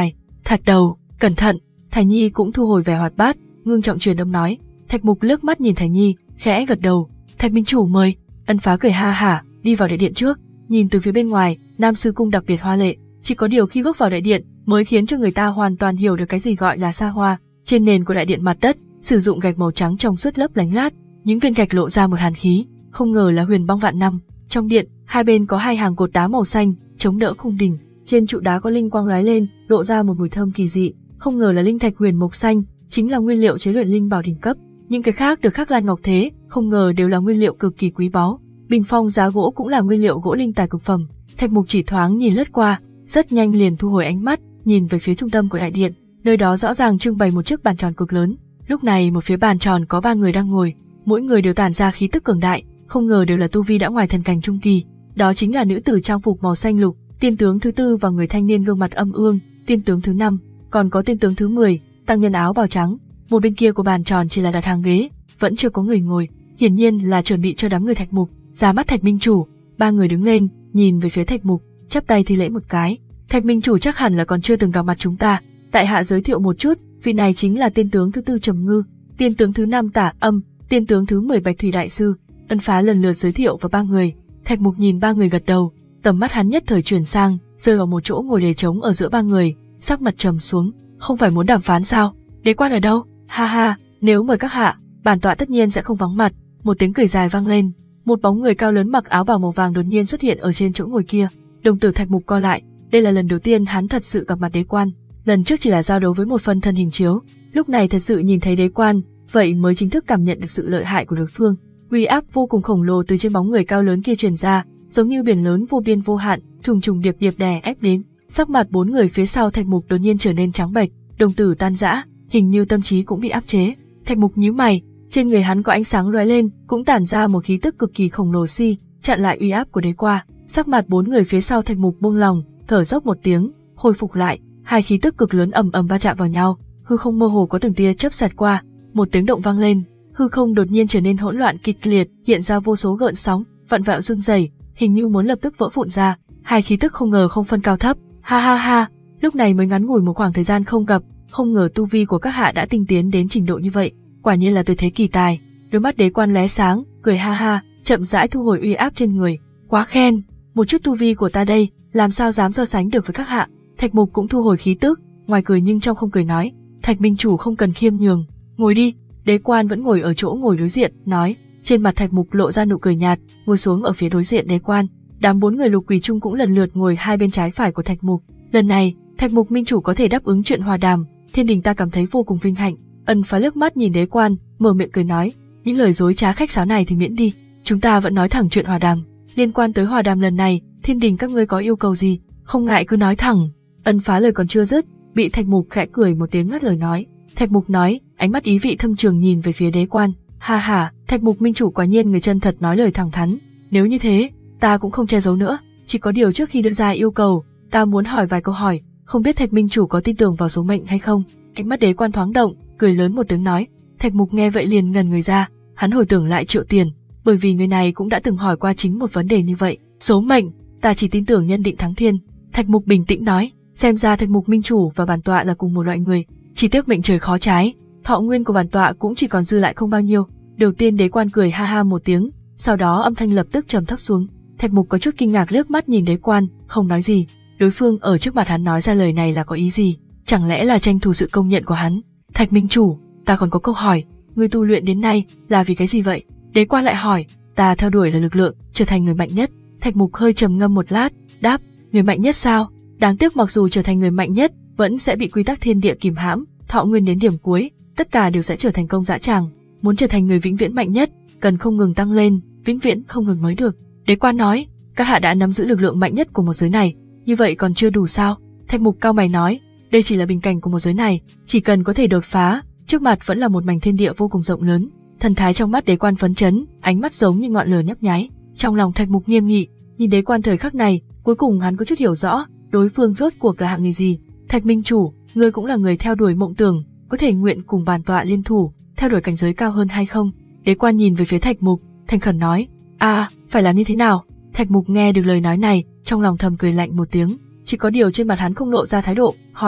Thạch đầu, cẩn thận. Thành Nhi cũng thu hồi vẻ hoạt bát, ngưng trọng truyền âm nói. Thạch Mục liếc mắt nhìn Thành Nhi, khẽ gật đầu. Thạch minh chủ mời. Ân Phá cười ha hả, đi vào đại điện trước. Nhìn từ phía bên ngoài, Nam Sư Cung đặc biệt hoa lệ, chỉ có điều khi bước vào đại điện mới khiến cho người ta hoàn toàn hiểu được cái gì gọi là xa hoa. Trên nền của đại điện mặt đất sử dụng gạch màu trắng trong suốt lấp lánh lát, những viên gạch lộ ra một hàn khí, không ngờ là huyền băng vạn năm. Trong điện, hai bên có hai hàng cột đá màu xanh chống đỡ khung đỉnh, trên trụ đá có linh quang lóe lên, lộ ra một mùi thơm kỳ dị, không ngờ là linh thạch huyền mộc xanh, chính là nguyên liệu chế luyện linh bảo đỉnh cấp. Những cái khác được khắc lan ngọc thế, không ngờ đều là nguyên liệu cực kỳ quý báu. Bình phong giá gỗ cũng là nguyên liệu gỗ linh tài cực phẩm. Thạch Mục chỉ thoáng nhìn lướt qua, rất nhanh liền thu hồi ánh mắt, nhìn về phía trung tâm của đại điện, nơi đó rõ ràng trưng bày một chiếc bàn tròn cực lớn. Lúc này một phía bàn tròn có ba người đang ngồi, mỗi người đều tản ra khí tức cường đại, không ngờ đều là tu vi đã ngoài thần cảnh trung kỳ. Đó chính là nữ tử trang phục màu xanh lục, tiên tướng thứ tư và người thanh niên gương mặt âm ương, tiên tướng thứ năm, còn có tiên tướng thứ mười, tăng nhân áo bào trắng. Một bên kia của bàn tròn chỉ là đặt hàng ghế, vẫn chưa có người ngồi, hiển nhiên là chuẩn bị cho đám người Thạch Mục. Ra mắt Thạch minh chủ, ba người đứng lên, nhìn về phía Thạch Mục, chắp tay thi lễ một cái. Thạch minh chủ chắc hẳn là còn chưa từng gặp mặt chúng ta, tại hạ giới thiệu một chút, vị này chính là tiên tướng thứ tư Trầm Ngư, tiên tướng thứ năm Tả Âm, tiên tướng thứ mười Bạch Thủy đại sư. Ân Phá lần lượt giới thiệu vào ba người. Thạch Mục nhìn ba người gật đầu, tầm mắt hắn nhất thời chuyển sang, rơi vào một chỗ ngồi đề trống ở giữa ba người, sắc mặt trầm xuống. Không phải muốn đàm phán sao? Đế quan ở đâu? Ha ha, nếu mời các hạ, bản tọa tất nhiên sẽ không vắng mặt. Một tiếng cười dài vang lên, một bóng người cao lớn mặc áo bào màu vàng đột nhiên xuất hiện ở trên chỗ ngồi kia. Đồng tử Thạch Mục co lại, đây là lần đầu tiên hắn thật sự gặp mặt đế quan. Lần trước chỉ là giao đấu với một phần thân hình chiếu, lúc này thật sự nhìn thấy đế quan, vậy mới chính thức cảm nhận được sự lợi hại của đối phương. Uy áp vô cùng khổng lồ từ trên bóng người cao lớn kia truyền ra, giống như biển lớn vô biên vô hạn, trùng trùng điệp điệp đè ép đến. Sắc mặt bốn người phía sau Thạch Mục đột nhiên trở nên trắng bệch, đồng tử tan rã, hình như tâm trí cũng bị áp chế. Thạch Mục nhíu mày, trên người hắn có ánh sáng lóe lên, cũng tản ra một khí tức cực kỳ khổng lồ si, chặn lại uy áp của đế qua. Sắc mặt bốn người phía sau Thạch Mục buông lòng, thở dốc một tiếng, hồi phục lại, hai khí tức cực lớn ầm ầm va chạm vào nhau, hư không mơ hồ có từng tia chớp xẹt qua, một tiếng động vang lên, hư không đột nhiên trở nên hỗn loạn kịch liệt, hiện ra vô số gợn sóng, vặn vẹo rung rẩy, hình như muốn lập tức vỡ vụn ra. Hai khí tức không ngờ không phân cao thấp, ha ha ha, lúc này mới ngắn ngủi một khoảng thời gian không gặp, không ngờ tu vi của các hạ đã tinh tiến đến trình độ như vậy, quả nhiên là tuyệt thế kỳ tài. Đôi mắt đế quan lóe sáng, cười ha ha, chậm rãi thu hồi uy áp trên người, quá khen, một chút tu vi của ta đây, làm sao dám so sánh được với các hạ. Thạch Mục cũng thu hồi khí tức, ngoài cười nhưng trong không cười nói, Thạch minh chủ không cần khiêm nhường, ngồi đi. Đế quan vẫn ngồi ở chỗ ngồi đối diện, nói, trên mặt Thạch Mục lộ ra nụ cười nhạt, ngồi xuống ở phía đối diện đế quan. Đám bốn người Lục Quỳ Trung cũng lần lượt ngồi hai bên trái phải của Thạch Mục. Lần này, Thạch Mục minh chủ có thể đáp ứng chuyện hòa đàm, thiên đình ta cảm thấy vô cùng vinh hạnh. Ân Phá liếc mắt nhìn đế quan, mở miệng cười nói, những lời dối trá khách sáo này thì miễn đi, chúng ta vẫn nói thẳng chuyện hòa đàm. Liên quan tới hòa đàm lần này, thiên đình các ngươi có yêu cầu gì, không ngại cứ nói thẳng. Ân Phá lời còn chưa dứt, bị Thạch Mục khẽ cười một tiếng ngắt lời nói. Thạch Mục nói, ánh mắt ý vị thâm trường nhìn về phía đế quan, ha ha, Thạch Mục minh chủ quả nhiên người chân thật nói lời thẳng thắn, nếu như thế, ta cũng không che giấu nữa, chỉ có điều trước khi đưa ra yêu cầu, ta muốn hỏi vài câu hỏi, không biết Thạch minh chủ có tin tưởng vào số mệnh hay không. Ánh mắt đế quan thoáng động, cười lớn một tiếng nói. Thạch Mục nghe vậy liền ngần người ra, hắn hồi tưởng lại Triệu Tiền, bởi vì người này cũng đã từng hỏi qua chính một vấn đề như vậy. Số mệnh, ta chỉ tin tưởng nhân định thắng thiên. Thạch Mục bình tĩnh nói, xem ra Thạch Mục minh chủ và bản tọa là cùng một loại người, chỉ tiếc mệnh trời khó trái, thọ nguyên của bản tọa cũng chỉ còn dư lại không bao nhiêu. Đầu tiên đế quan cười ha ha một tiếng, sau đó âm thanh lập tức trầm thấp xuống. Thạch Mục có chút kinh ngạc liếc mắt nhìn đế quan, không nói gì. Đối phương ở trước mặt hắn nói ra lời này là có ý gì? Chẳng lẽ là tranh thủ sự công nhận của hắn? Thạch minh chủ, ta còn có câu hỏi, ngươi tu luyện đến nay là vì cái gì vậy? Đế quan lại hỏi. Ta theo đuổi là lực lượng, trở thành người mạnh nhất. Thạch Mục hơi trầm ngâm một lát, đáp, người mạnh nhất sao? Đáng tiếc mặc dù trở thành người mạnh nhất, vẫn sẽ bị quy tắc thiên địa kìm hãm, thọ nguyên đến điểm cuối, tất cả đều sẽ trở thành công dã tràng. Muốn trở thành người vĩnh viễn mạnh nhất, cần không ngừng tăng lên, vĩnh viễn không ngừng mới được. Đế quan nói, các hạ đã nắm giữ lực lượng mạnh nhất của một giới này, như vậy còn chưa đủ sao? Thạch Mục cao mày nói, đây chỉ là bình cảnh của một giới này, chỉ cần có thể đột phá, trước mặt vẫn là một mảnh thiên địa vô cùng rộng lớn. Thần thái trong mắt đế quan phấn chấn, ánh mắt giống như ngọn lửa nhấp nháy. Trong lòng Thạch Mục nghiêm nghị, nhìn đế quan thời khắc này, cuối cùng hắn có chút hiểu rõ, đối phương rốt cuộc là hạng người gì. Thạch minh chủ, ngươi cũng là người theo đuổi mộng tưởng, có thể nguyện cùng bản tọa liên thủ, theo đuổi cảnh giới cao hơn hay không? Đế quan nhìn về phía Thạch Mục, thành khẩn nói, a, à, phải làm như thế nào? Thạch Mục nghe được lời nói này, trong lòng thầm cười lạnh một tiếng, chỉ có điều trên mặt hắn không lộ ra thái độ, hỏi,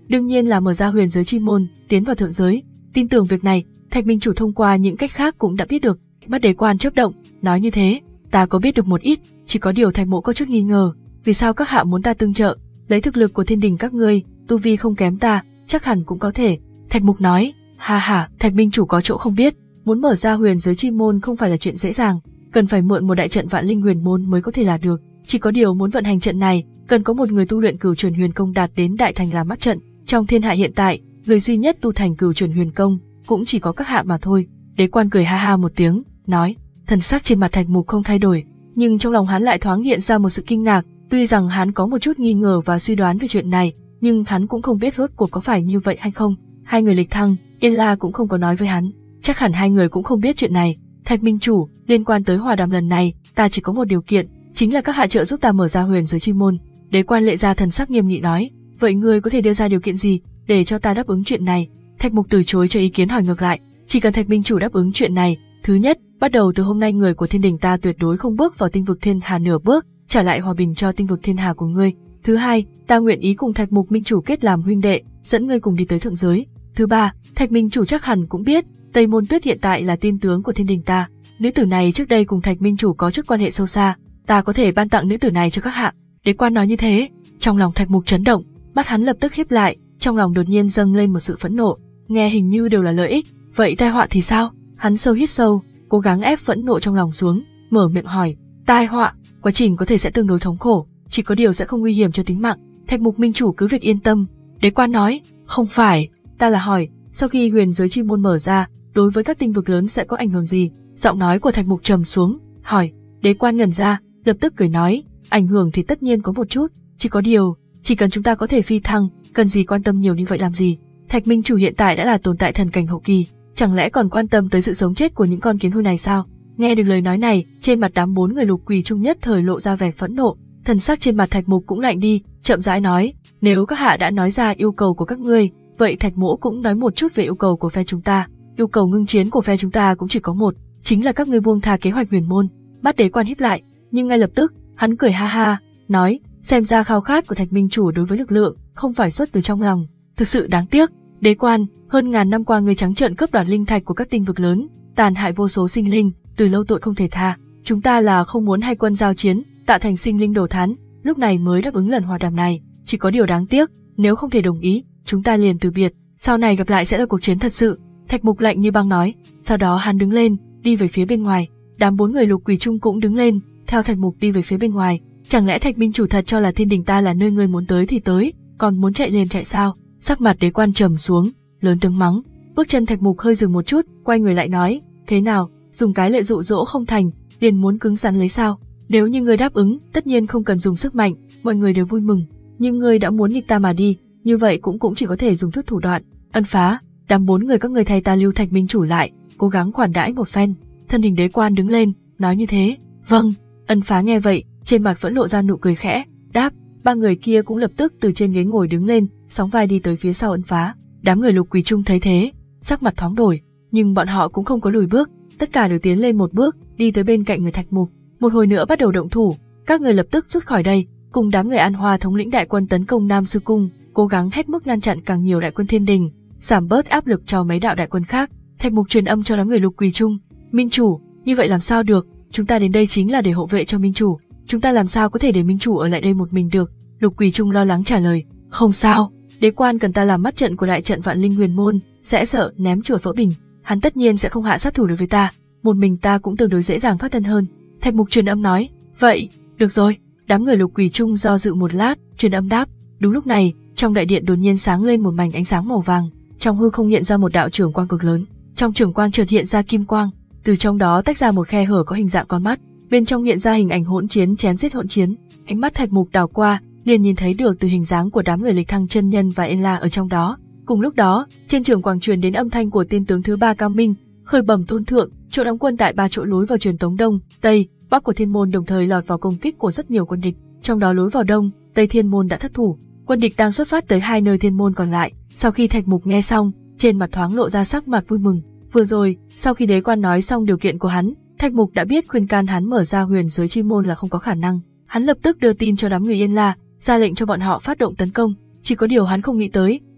đương nhiên là mở ra huyền giới chi môn, tiến vào thượng giới. Tin tưởng việc này, Thạch Minh Chủ thông qua những cách khác cũng đã biết được. Mắt Đế Quan chớp động, nói như thế, ta có biết được một ít, chỉ có điều Thạch Mỗ có chút nghi ngờ, vì sao các hạ muốn ta tương trợ? Lấy thực lực của thiên đình các ngươi, tu vi không kém ta, chắc hẳn cũng có thể. Thạch Mục nói, ha ha, Thạch Minh Chủ có chỗ không biết, muốn mở ra huyền giới chi môn không phải là chuyện dễ dàng, cần phải mượn một đại trận vạn linh huyền môn mới có thể là được. Chỉ có điều muốn vận hành trận này, cần có một người tu luyện cửu truyền huyền công đạt đến đại thành làm mắt trận. Trong thiên hạ hiện tại, người duy nhất tu thành cửu truyền huyền công cũng chỉ có các hạ mà thôi. Đế Quan cười ha ha một tiếng, nói, thần sắc trên mặt Thạch Mục không thay đổi, nhưng trong lòng hắn lại thoáng hiện ra một sự kinh ngạc. Tuy rằng hắn có một chút nghi ngờ và suy đoán về chuyện này, nhưng hắn cũng không biết rốt cuộc có phải như vậy hay không. Hai người Lịch Thăng, Yên La cũng không có nói với hắn, chắc hẳn hai người cũng không biết chuyện này. Thạch Minh Chủ, liên quan tới hòa đàm lần này, ta chỉ có một điều kiện, chính là các hạ trợ giúp ta mở ra huyền giới chi môn. Đế Quan Lệ ra thần sắc nghiêm nghị nói, vậy ngươi có thể đưa ra điều kiện gì để cho ta đáp ứng chuyện này? Thạch Mục từ chối cho ý kiến, hỏi ngược lại, chỉ cần Thạch Minh Chủ đáp ứng chuyện này, thứ nhất, bắt đầu từ hôm nay người của thiên đình ta tuyệt đối không bước vào tinh vực thiên hà nửa bước, trả lại hòa bình cho tinh vực thiên hà của ngươi. Thứ hai, ta nguyện ý cùng Thạch Mục Minh Chủ kết làm huynh đệ, dẫn ngươi cùng đi tới thượng giới. Thứ ba, Thạch Minh Chủ chắc hẳn cũng biết, Tây Môn Tuyết hiện tại là tiên tướng của thiên đình ta. Nữ tử này trước đây cùng Thạch Minh Chủ có chút quan hệ sâu xa, ta có thể ban tặng nữ tử này cho các hạ. Đế Quan nói như thế, trong lòng Thạch Mục chấn động, mắt hắn lập tức híp lại, trong lòng đột nhiên dâng lên một sự phẫn nộ, nghe hình như đều là lợi ích, vậy tai họa thì sao? Hắn sâu hít sâu, cố gắng ép phẫn nộ trong lòng xuống, mở miệng hỏi, tai họa, quá trình có thể sẽ tương đối thống khổ, chỉ có điều sẽ không nguy hiểm cho tính mạng. Thạch Mục Minh Chủ cứ việc yên tâm. Đế Quan nói, không phải, ta là hỏi, sau khi huyền giới chi môn mở ra, đối với các tinh vực lớn sẽ có ảnh hưởng gì? Giọng nói của Thạch Mục trầm xuống, hỏi. Đế Quan ngẩn ra, lập tức cười nói, ảnh hưởng thì tất nhiên có một chút, chỉ có điều, chỉ cần chúng ta có thể phi thăng, cần gì quan tâm nhiều như vậy làm gì? Thạch Minh Chủ hiện tại đã là tồn tại thần cảnh hậu kỳ, chẳng lẽ còn quan tâm tới sự sống chết của những con kiến hôi này sao? Nghe được lời nói này, trên mặt đám bốn người Lục Quỳ Trung nhất thời lộ ra vẻ phẫn nộ, thần sắc trên mặt Thạch Mục cũng lạnh đi, chậm rãi nói, nếu các hạ đã nói ra yêu cầu của các ngươi, vậy Thạch Mỗ cũng nói một chút về yêu cầu của phe chúng ta. Yêu cầu ngưng chiến của phe chúng ta cũng chỉ có một, chính là các ngươi buông tha kế hoạch huyền môn. Mắt Đế Quan híp lại, nhưng ngay lập tức, hắn cười ha ha, nói, xem ra khao khát của Thạch Minh Chủ đối với lực lượng không phải xuất từ trong lòng, thực sự đáng tiếc. Đế Quan, hơn ngàn năm qua ngươi trắng trợn cướp đoạt linh thạch của các tinh vực lớn, tàn hại vô số sinh linh, từ lâu tội không thể tha. Chúng ta là không muốn hai quân giao chiến, tạo thành sinh linh đồ thán, lúc này mới đáp ứng lần hòa đàm này. Chỉ có điều đáng tiếc, nếu không thể đồng ý, chúng ta liền từ biệt, sau này gặp lại sẽ là cuộc chiến thật sự. Thạch Mục lạnh như băng nói, sau đó hắn đứng lên, đi về phía bên ngoài. Đám bốn người Lục Quỳ Trung cũng đứng lên, theo Thạch Mục đi về phía bên ngoài. Chẳng lẽ Thạch Minh Chủ thật cho là thiên đình ta là nơi ngươi muốn tới thì tới, còn muốn chạy liền chạy sao? Sắc mặt Đế Quan trầm xuống, lớn tiếng mắng. Bước chân Thạch Mục hơi dừng một chút, quay người lại nói, thế nào, dùng cái lợi dụ dỗ không thành, liền muốn cứng rắn lấy sao? Nếu như ngươi đáp ứng, tất nhiên không cần dùng sức mạnh, mọi người đều vui mừng. Nhưng ngươi đã muốn nghịch ta mà đi, như vậy cũng cũng chỉ có thể dùng chút thủ đoạn. Ân Phá, đám bốn người các ngươi thay ta lưu Thạch Minh Chủ lại, cố gắng khoản đãi một phen. Thân hình Đế Quan đứng lên, nói như thế. Vâng. Ân Phá nghe vậy, trên mặt vẫn lộ ra nụ cười khẽ, đáp. Ba người kia cũng lập tức từ trên ghế ngồi đứng lên, sóng vai đi tới phía sau Ân Phá. Đám người Lục Quỳ Trung thấy thế, sắc mặt thoáng đổi, nhưng bọn họ cũng không có lùi bước, tất cả đều tiến lên một bước, đi tới bên cạnh người Thạch Mục. Một hồi nữa bắt đầu động thủ, các người lập tức rút khỏi đây, cùng đám người An Hoa thống lĩnh đại quân tấn công Nam Sư Cung, cố gắng hết mức ngăn chặn càng nhiều đại quân thiên đình, giảm bớt áp lực cho mấy đạo đại quân khác. Thạch Mục truyền âm cho đám người Lục Quỳ Trung, Minh Chủ, như vậy làm sao được, chúng ta đến đây chính là để hộ vệ cho Minh Chủ, chúng ta làm sao có thể để Minh Chủ ở lại đây một mình được? Lục Quỳ Trung lo lắng trả lời, không sao, Đế Quan cần ta làm mắt trận của đại trận Vạn Linh Huyền Môn, sẽ sợ ném chuột vỡ bình, hắn tất nhiên sẽ không hạ sát thủ đối với ta, một mình ta cũng tương đối dễ dàng thoát thân hơn. Thạch Mục truyền âm nói, vậy, được rồi. Đám người Lục Quỳ Trung do dự một lát, truyền âm đáp. Đúng lúc này, trong đại điện đột nhiên sáng lên một mảnh ánh sáng màu vàng, trong hư không hiện ra một đạo trưởng quang cực lớn, trong trưởng quang chợt hiện ra kim quang, từ trong đó tách ra một khe hở có hình dạng con mắt, bên trong hiện ra hình ảnh hỗn chiến chém giết hỗn chiến. Ánh mắt Thạch Mục đảo qua, liền nhìn thấy được từ hình dáng của đám người Lịch Thăng chân nhân và Yên La ở trong đó. Cùng lúc đó, trên trưởng quang truyền đến âm thanh của tiên tướng thứ ba Cao Minh, khởi bẩm tôn thượng, chỗ đóng quân tại ba chỗ lối vào truyền tống đông, tây, bắc của thiên môn đồng thời lọt vào công kích của rất nhiều quân địch, trong đó lối vào đông, tây thiên môn đã thất thủ, quân địch đang xuất phát tới hai nơi thiên môn còn lại. Sau khi Thạch Mục nghe xong, trên mặt thoáng lộ ra sắc mặt vui mừng. Vừa rồi, sau khi Đế Quan nói xong điều kiện của hắn, Thạch Mục đã biết khuyên can hắn mở ra huyền giới chi môn là không có khả năng. Hắn lập tức đưa tin cho đám người Yên La, ra lệnh cho bọn họ phát động tấn công. Chỉ có điều hắn không nghĩ tới,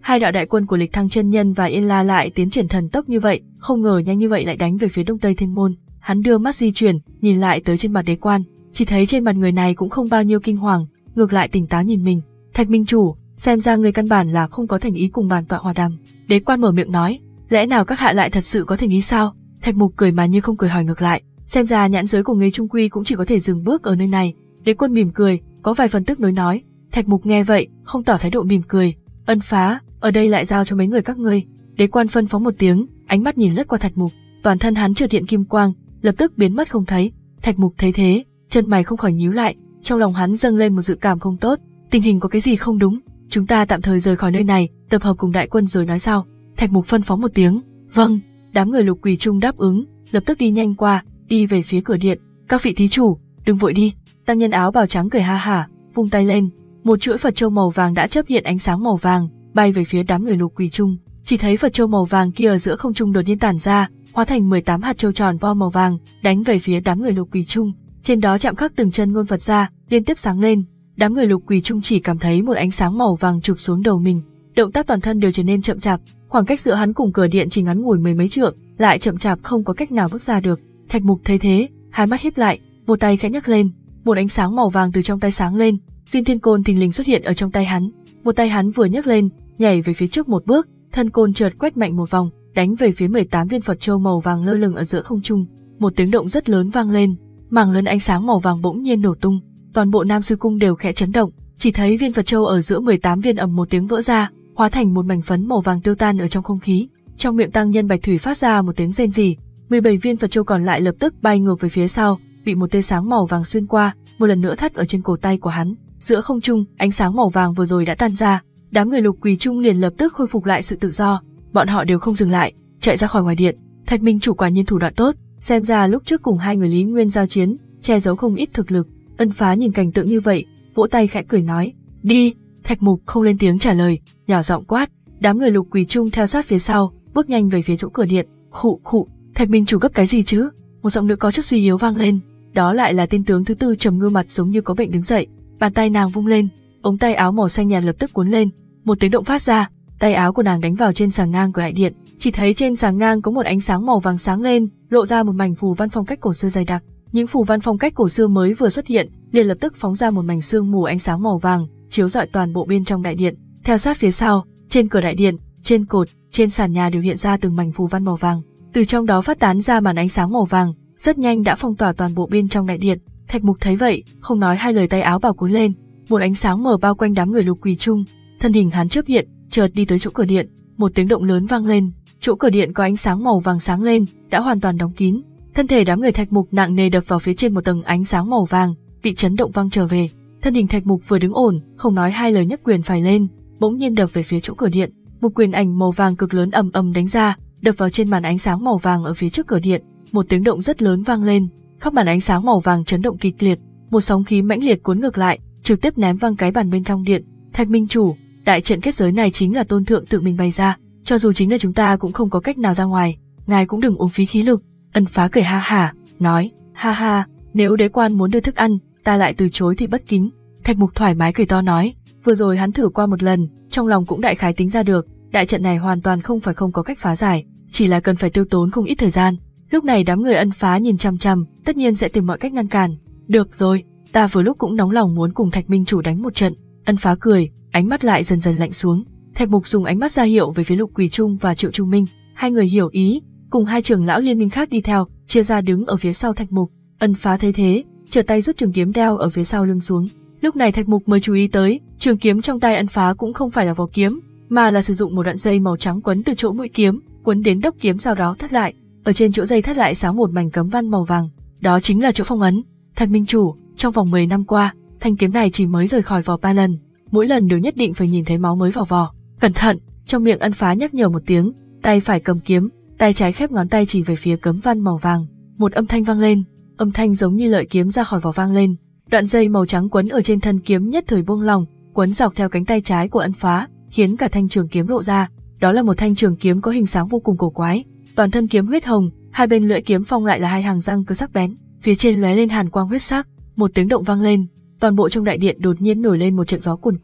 Hai đạo đại quân của Lịch Thăng chân nhân và Yên La lại tiến triển thần tốc như vậy, không ngờ nhanh như vậy lại đánh về phía Đông Tây Thiên Môn. Hắn đưa mắt di chuyển, nhìn lại tới trên mặt Đế Quan, chỉ thấy trên mặt người này cũng không bao nhiêu kinh hoàng, ngược lại tỉnh táo nhìn mình. Thạch Minh Chủ, xem ra người căn bản là không có thành ý cùng bản tọa hòa đàm. Đế Quan mở miệng nói, lẽ nào các hạ lại thật sự có thành ý sao? Thạch Mục cười mà như không cười hỏi ngược lại, xem ra nhãn giới của ngươi trung quy cũng chỉ có thể dừng bước ở nơi này. Đế Quân mỉm cười, có vài phần tức nối nói. Thạch Mục nghe vậy, không tỏ thái độ mỉm cười, ân phá, ở đây lại giao cho mấy người các ngươi. Đế Quan phân phó một tiếng, ánh mắt nhìn lướt qua Thạch Mục, toàn thân hắn chợt hiện kim quang, lập tức biến mất không thấy. Thạch Mục thấy thế, chân mày không khỏi nhíu lại, trong lòng hắn dâng lên một dự cảm không tốt, tình hình có cái gì không đúng, chúng ta tạm thời rời khỏi nơi này, tập hợp cùng đại quân rồi nói sau. Thạch Mục phân phó một tiếng, vâng. Đám người Lục Quỳ Trung đáp ứng, lập tức đi nhanh qua, đi về phía cửa điện. Các vị thí chủ, đừng vội đi. Tăng nhân áo bào trắng cười ha hả, vung tay lên, một chuỗi Phật châu màu vàng đã chớp hiện ánh sáng màu vàng, bay về phía đám người Lục Quỳ Trung. Chỉ thấy Phật châu màu vàng kia ở giữa không trung đột nhiên tản ra, hóa thành mười tám hạt châu tròn vo màu vàng, đánh về phía đám người Lục Quỳ Trung. Trên đó chạm khắc từng chân ngôn Phật ra, liên tiếp sáng lên. Đám người Lục Quỳ Trung chỉ cảm thấy một ánh sáng màu vàng chụp xuống đầu mình, động tác toàn thân đều trở nên chậm chạp, khoảng cách giữa hắn cùng cửa điện chỉ ngắn ngủi mười mấy trượng, lại chậm chạp không có cách nào bước ra được. Thạch Mục thấy thế, hai mắt híp lại, một tay khẽ nhấc lên, một ánh sáng màu vàng từ trong tay sáng lên, viên thiên côn thình lình xuất hiện ở trong tay hắn. Một tay hắn vừa nhấc lên, nhảy về phía trước một bước, thân côn chợt quét mạnh một vòng, đánh về phía mười tám viên Phật châu màu vàng lơ lửng ở giữa không trung. Một tiếng động rất lớn vang lên, mảng lớn ánh sáng màu vàng bỗng nhiên nổ tung, toàn bộ Nam Sư Cung đều khẽ chấn động, chỉ thấy viên Phật châu ở giữa mười tám viên ầm một tiếng vỡ ra, hóa thành một mảnh phấn màu vàng tiêu tan ở trong không khí. Trong miệng tăng nhân Bạch Thủy phát ra một tiếng rên rỉ, mười bảy viên Phật châu còn lại lập tức bay ngược về phía sau, bị một tia sáng màu vàng xuyên qua, một lần nữa thắt ở trên cổ tay của hắn. Giữa không trung, ánh sáng màu vàng vừa rồi đã tan ra, đám người Lục Quỳ Trung liền lập tức khôi phục lại sự tự do, bọn họ đều không dừng lại, chạy ra khỏi ngoài điện. Thạch Minh Chủ quả nhiên thủ đoạn tốt, xem ra lúc trước cùng hai người Lý Nguyên giao chiến, che giấu không ít thực lực. Ân Phá nhìn cảnh tượng như vậy, vỗ tay khẽ cười nói, đi. Thạch Mục không lên tiếng trả lời, nhỏ giọng quát. Đám người Lục Quỳ Trung theo sát phía sau, bước nhanh về phía chỗ cửa điện. Khụ khụ, Thạch Minh Chủ gấp cái gì chứ? Một giọng nữ có chút suy yếu vang lên. Đó lại là tên tướng thứ tư Trầm Ngư mặt giống như có bệnh đứng dậy, bàn tay nàng vung lên, ống tay áo màu xanh nhạt lập tức cuốn lên, một tiếng động phát ra, tay áo của nàng đánh vào trên sàng ngang của đại điện, chỉ thấy trên sàng ngang có một ánh sáng màu vàng sáng lên, lộ ra một mảnh phù văn phong cách cổ xưa dày đặc. Những phù văn phong cách cổ xưa mới vừa xuất hiện, liền lập tức phóng ra một mảnh sương mù ánh sáng màu vàng, chiếu rọi toàn bộ bên trong đại điện. Theo sát phía sau, trên cửa đại điện, trên cột, trên sàn nhà đều hiện ra từng mảnh phù văn màu vàng, từ trong đó phát tán ra màn ánh sáng màu vàng, rất nhanh đã phong tỏa toàn bộ bên trong đại điện. Thạch Mục thấy vậy, không nói hai lời, tay áo bào cuốn lên, một ánh sáng mờ bao quanh đám người Lục Quỳ Trung, thân hình hắn chớp hiện, chợt đi tới chỗ cửa điện, một tiếng động lớn vang lên, chỗ cửa điện có ánh sáng màu vàng sáng lên, đã hoàn toàn đóng kín. Thân thể đám người Thạch Mục nặng nề đập vào phía trên một tầng ánh sáng màu vàng, bị chấn động văng trở về. Thân hình Thạch Mục vừa đứng ổn, không nói hai lời nhấc quyền phải lên, bỗng nhiên đập về phía chỗ cửa điện, một quyền ảnh màu vàng cực lớn ầm ầm đánh ra, đập vào trên màn ánh sáng màu vàng ở phía trước cửa điện. Một tiếng động rất lớn vang lên, khắp màn ánh sáng màu vàng chấn động kịch liệt, một sóng khí mãnh liệt cuốn ngược lại, trực tiếp ném văng cái bàn bên trong điện. Thạch Minh Chủ, đại trận kết giới này chính là Tôn Thượng tự mình bày ra, cho dù chính là chúng ta cũng không có cách nào ra ngoài, ngài cũng đừng uống phí khí lực. Ân Phá cười ha hả, nói, ha ha, nếu đế quan muốn đưa thức ăn, ta lại từ chối thì bất kính. Thạch Mục thoải mái cười to nói, vừa rồi hắn thử qua một lần, trong lòng cũng đại khái tính ra được, đại trận này hoàn toàn không phải không có cách phá giải, chỉ là cần phải tiêu tốn không ít thời gian. Lúc này đám người Ân Phá nhìn chằm chằm, tất nhiên sẽ tìm mọi cách ngăn cản. Được rồi, ta vừa lúc cũng nóng lòng muốn cùng Thạch Minh Chủ đánh một trận. Ân Phá cười, ánh mắt lại dần dần lạnh xuống. Thạch Mục dùng ánh mắt ra hiệu về phía Lục Quỳ Trung và Triệu Trung Minh, hai người hiểu ý, cùng hai trưởng lão liên minh khác đi theo, chia ra đứng ở phía sau Thạch Mục. Ân Phá thấy thế, trở tay rút trường kiếm đeo ở phía sau lưng xuống. Lúc này Thạch Mục mới chú ý tới, trường kiếm trong tay Ân Phá cũng không phải là vỏ kiếm, mà là sử dụng một đoạn dây màu trắng quấn từ chỗ mũi kiếm, quấn đến đốc kiếm, sau đó thắt lại. Ở trên chỗ dây thắt lại sáng một mảnh cấm văn màu vàng, đó chính là chỗ phong ấn. Thạch Minh Chủ, trong vòng mười năm qua, thanh kiếm này chỉ mới rời khỏi vỏ ba lần, mỗi lần đều nhất định phải nhìn thấy máu mới vào vỏ. Cẩn thận! Trong miệng Ân Phá nhắc nhở một tiếng, tay phải cầm kiếm, tay trái khép ngón tay chỉ về phía cấm văn màu vàng. Một âm thanh vang lên, âm thanh giống như lợi kiếm ra khỏi vỏ vang lên. Đoạn dây màu trắng quấn ở trên thân kiếm nhất thời buông lỏng, quấn dọc theo cánh tay trái của Ân Phá, khiến cả thanh trường kiếm lộ ra. Đó là một thanh trường kiếm có hình dáng vô cùng cổ quái, toàn thân kiếm huyết hồng, hai bên lưỡi kiếm phong lại là hai hàng răng cơ sắc bén, phía trên lóe lên hàn quang huyết sắc. Một tiếng động vang lên, toàn bộ trong đại điện đột nhiên nổi lên một trận gió cuồn cuộn,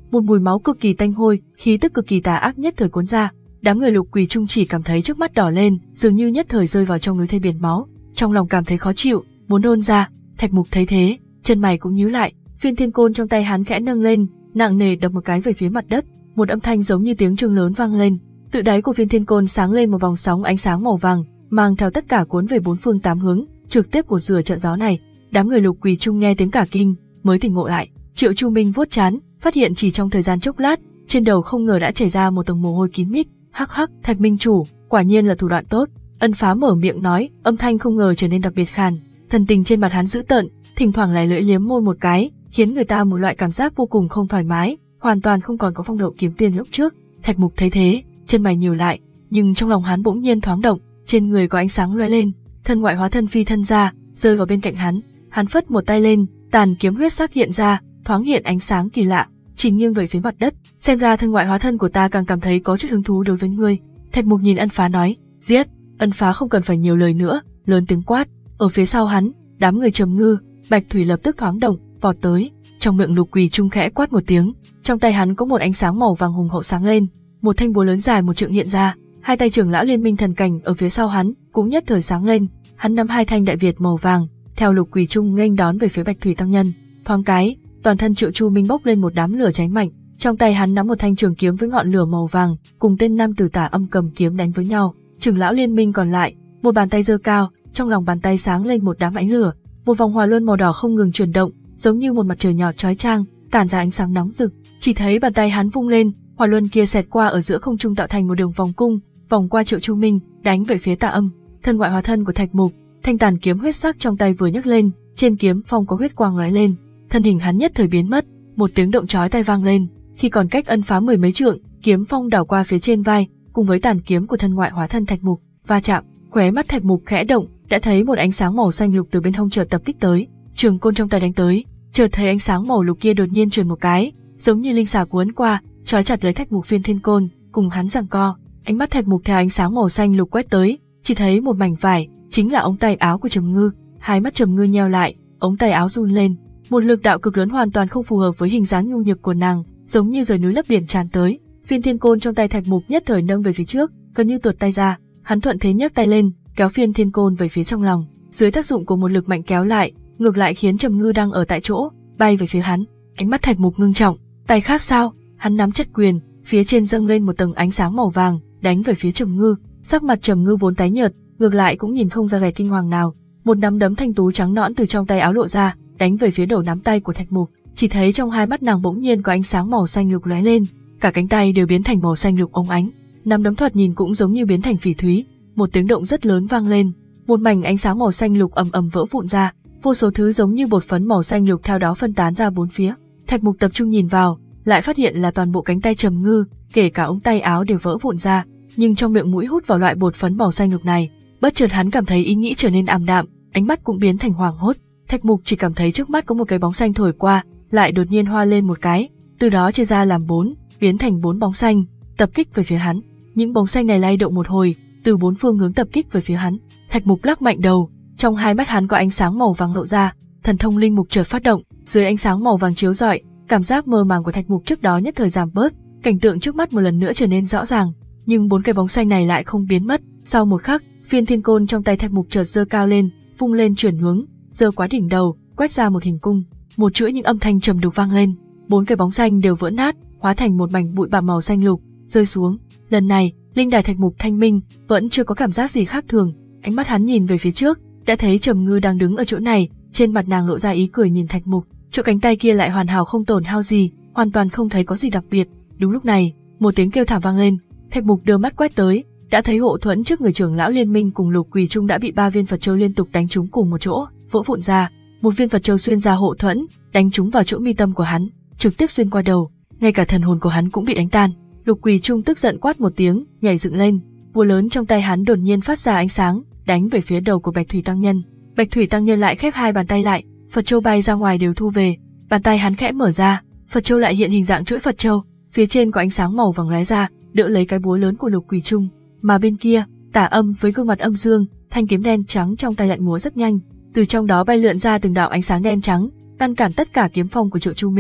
một mùi máu cực kỳ tanh hôi, khí tức cực kỳ tà ác nhất thời cuốn ra. Đám người Lục Quỳ Trung chỉ cảm thấy trước mắt đỏ lên, dường như nhất thời rơi vào trong núi thây biển máu, trong lòng cảm thấy khó chịu, muốn nôn ra. Thạch Mục thấy thế, chân mày cũng nhíu lại, phiên thiên côn trong tay hắn khẽ nâng lên, nặng nề đập một cái về phía mặt đất, một âm thanh giống như tiếng chuông lớn vang lên. Tự đáy của phiên thiên côn sáng lên một vòng sóng ánh sáng màu vàng, mang theo tất cả cuốn về bốn phương tám hướng, trực tiếp của rửa trận gió này. Đám người Lục Quỳ Trung nghe tiếng cả kinh, mới tỉnh ngộ lại. Triệu Chu Minh vuốt trán, phát hiện chỉ trong thời gian chốc lát, trên đầu không ngờ đã chảy ra một tầng mồ hôi kín mít. Hắc hắc, Thạch Minh chủ, quả nhiên là thủ đoạn tốt. Ân Phá mở miệng nói, âm thanh không ngờ trở nên đặc biệt khàn, thần tình trên mặt hắn dữ tợn, thỉnh thoảng lải lưỡi liếm môi một cái, khiến người ta một loại cảm giác vô cùng không thoải mái, hoàn toàn không còn có phong độ kiếm tiền lúc trước. Thạch Mục thấy thế, chân mày nhíu lại, nhưng trong lòng hắn bỗng nhiên thoáng động, trên người có ánh sáng lóe lên, thân ngoại hóa thân phi thân ra, rơi vào bên cạnh hắn. Hắn phất một tay lên, tàn kiếm huyết sắc hiện ra, thoáng hiện ánh sáng kỳ lạ, chỉ nghiêng về phía mặt đất. Xem ra thân ngoại hóa thân của ta càng cảm thấy có chút hứng thú đối với ngươi. Thạch Mục nhìn Ân Phá nói, giết. Ân Phá không cần phải nhiều lời nữa, lớn tiếng quát. Ở phía sau hắn, đám người Trầm Ngư, Bạch Thủy lập tức thoáng động, vọt tới. Trong miệng Lục Quỳ Trung khẽ quát một tiếng, trong tay hắn có một ánh sáng màu vàng hùng hậu sáng lên, một thanh búa lớn dài một trượng hiện ra. Hai tay trưởng lão liên minh thần cảnh ở phía sau hắn cũng nhất thời sáng lên, hắn nắm hai thanh đại việt màu vàng, theo Lục Quỳ Trung nghênh đón về phía Bạch Thủy tăng nhân. Thoáng cái, toàn thân Triệu Chu Minh bốc lên một đám lửa cháy mạnh, trong tay hắn nắm một thanh trường kiếm với ngọn lửa màu vàng, cùng tên nam tử Tả Âm cầm kiếm đánh với nhau. Trưởng lão liên minh còn lại, một bàn tay giơ cao, trong lòng bàn tay sáng lên một đám ánh lửa, một vòng hỏa luân màu đỏ không ngừng chuyển động, giống như một mặt trời nhỏ chói chang, tản ra ánh sáng nóng rực. Chỉ thấy bàn tay hắn vung lên, hỏa luân kia xẹt qua ở giữa không trung tạo thành một đường vòng cung, vòng qua Triệu Chu Minh, đánh về phía Tả Âm. Thân ngoại hóa thân của Thạch Mục, thanh tàn kiếm huyết sắc trong tay vừa nhấc lên, trên kiếm phong có huyết quang lóe lên, thân hình hắn nhất thời biến mất, một tiếng động chói tai vang lên. Khi còn cách Ân Phá mười mấy trượng, kiếm phong đảo qua phía trên vai, cùng với tàn kiếm của thân ngoại hóa thân Thạch Mục va chạm, khóe mắt Thạch Mục khẽ động, đã thấy một ánh sáng màu xanh lục từ bên hông chợt tập kích tới, trường côn trong tay đánh tới, chợt thấy ánh sáng màu lục kia đột nhiên chuyển một cái, giống như linh xà cuốn qua, trói chặt lấy Thạch Mục phiên thiên côn, cùng hắn giằng co. Ánh mắt Thạch Mục theo ánh sáng màu xanh lục quét tới, chỉ thấy một mảnh vải, chính là ống tay áo của Trầm Ngư. Hai mắt Trầm Ngư nheo lại, ống tay áo run lên, một lực đạo cực lớn hoàn toàn không phù hợp với hình dáng nhu nhược của nàng, giống như rời núi lấp biển tràn tới. Phiên thiên côn trong tay Thạch Mục nhất thời nâng về phía trước, gần như tuột tay ra, hắn thuận thế nhấc tay lên, kéo phiên thiên côn về phía trong lòng, dưới tác dụng của một lực mạnh kéo lại, ngược lại khiến Trầm Ngư đang ở tại chỗ bay về phía hắn. Ánh mắt Thạch Mục ngưng trọng, tay khác sao? Hắn nắm chặt quyền, phía trên dâng lên một tầng ánh sáng màu vàng, đánh về phía Trầm Ngư. Sắc mặt Trầm Ngư vốn tái nhợt, ngược lại cũng nhìn không ra vẻ kinh hoàng nào. Một nắm đấm thanh tú trắng nõn từ trong tay áo lộ ra, đánh về phía đầu nắm tay của Thạch Mục. Chỉ thấy trong hai mắt nàng bỗng nhiên có ánh sáng màu xanh lục lóe lên, cả cánh tay đều biến thành màu xanh lục óng ánh. Nắm đấm thoạt nhìn cũng giống như biến thành phỉ thúy. Một tiếng động rất lớn vang lên, một mảnh ánh sáng màu xanh lục ầm ầm vỡ vụn ra, vô số thứ giống như bột phấn màu xanh lục theo đó phân tán ra bốn phía. Thạch Mục tập trung nhìn vào, lại phát hiện là toàn bộ cánh tay Trầm Ngư, kể cả ống tay áo đều vỡ vụn ra, nhưng trong miệng mũi hút vào loại bột phấn màu xanh lục này, bất chợt hắn cảm thấy ý nghĩ trở nên ảm đạm, ánh mắt cũng biến thành hoảng hốt. Thạch Mục chỉ cảm thấy trước mắt có một cái bóng xanh thổi qua, lại đột nhiên hoa lên một cái, từ đó chia ra làm bốn, biến thành bốn bóng xanh, tập kích về phía hắn. Những bóng xanh này lay động một hồi, từ bốn phương hướng tập kích về phía hắn. Thạch Mục lắc mạnh đầu, trong hai mắt hắn có ánh sáng màu vàng lộ ra, thần thông linh mục chợt phát động, dưới ánh sáng màu vàng chiếu rọi, cảm giác mơ màng của Thạch Mục trước đó nhất thời giảm bớt, cảnh tượng trước mắt một lần nữa trở nên rõ ràng, nhưng bốn cái bóng xanh này lại không biến mất. Sau một khắc, phiên thiên côn trong tay Thạch Mục chợt giơ cao lên, vung lên chuyển hướng, giơ quá đỉnh đầu, quét ra một hình cung, một chuỗi những âm thanh trầm đục vang lên, bốn cái bóng xanh đều vỡ nát, hóa thành một mảnh bụi bặm màu xanh lục, rơi xuống. Lần này, linh đài Thạch Mục thanh minh, vẫn chưa có cảm giác gì khác thường. Ánh mắt hắn nhìn về phía trước, đã thấy Trầm Ngư đang đứng ở chỗ này, trên mặt nàng lộ ra ý cười nhìn Thạch Mục, chỗ cánh tay kia lại hoàn hảo không tổn hao gì, hoàn toàn không thấy có gì đặc biệt. Đúng lúc này, một tiếng kêu thảm vang lên, Thạch Mục đưa mắt quét tới, đã thấy hộ thuẫn trước người trưởng lão liên minh cùng Lục Quỳ Trung đã bị ba viên Phật châu liên tục đánh trúng cùng một chỗ, vỡ vụn ra. Một viên Phật châu xuyên ra hộ thuẫn, đánh trúng vào chỗ mi tâm của hắn, trực tiếp xuyên qua đầu, ngay cả thần hồn của hắn cũng bị đánh tan. Lục Quỳ Trung tức giận quát một tiếng, nhảy dựng lên, búa lớn trong tay hắn đột nhiên phát ra ánh sáng, đánh về phía đầu của Bạch Thủy tăng nhân. Bạch Thủy tăng nhân lại khép hai bàn tay lại, Phật châu bay ra ngoài đều thu về, bàn tay hắn khẽ mở ra, Phật châu lại hiện hình dạng chuỗi Phật châu, phía trên có ánh sáng màu vàng lóe ra, đỡ lấy cái búa lớn của Lục Quỳ Trung. Mà bên kia, Tả Âm với gương mặt âm dương, thanh kiếm đen trắng trong tay lại múa rất nhanh, từ trong đó bay lượn ra từng đạo ánh sáng đen trắng, ngăn cản tất cả kiếm phong của Triệu Chu Minh.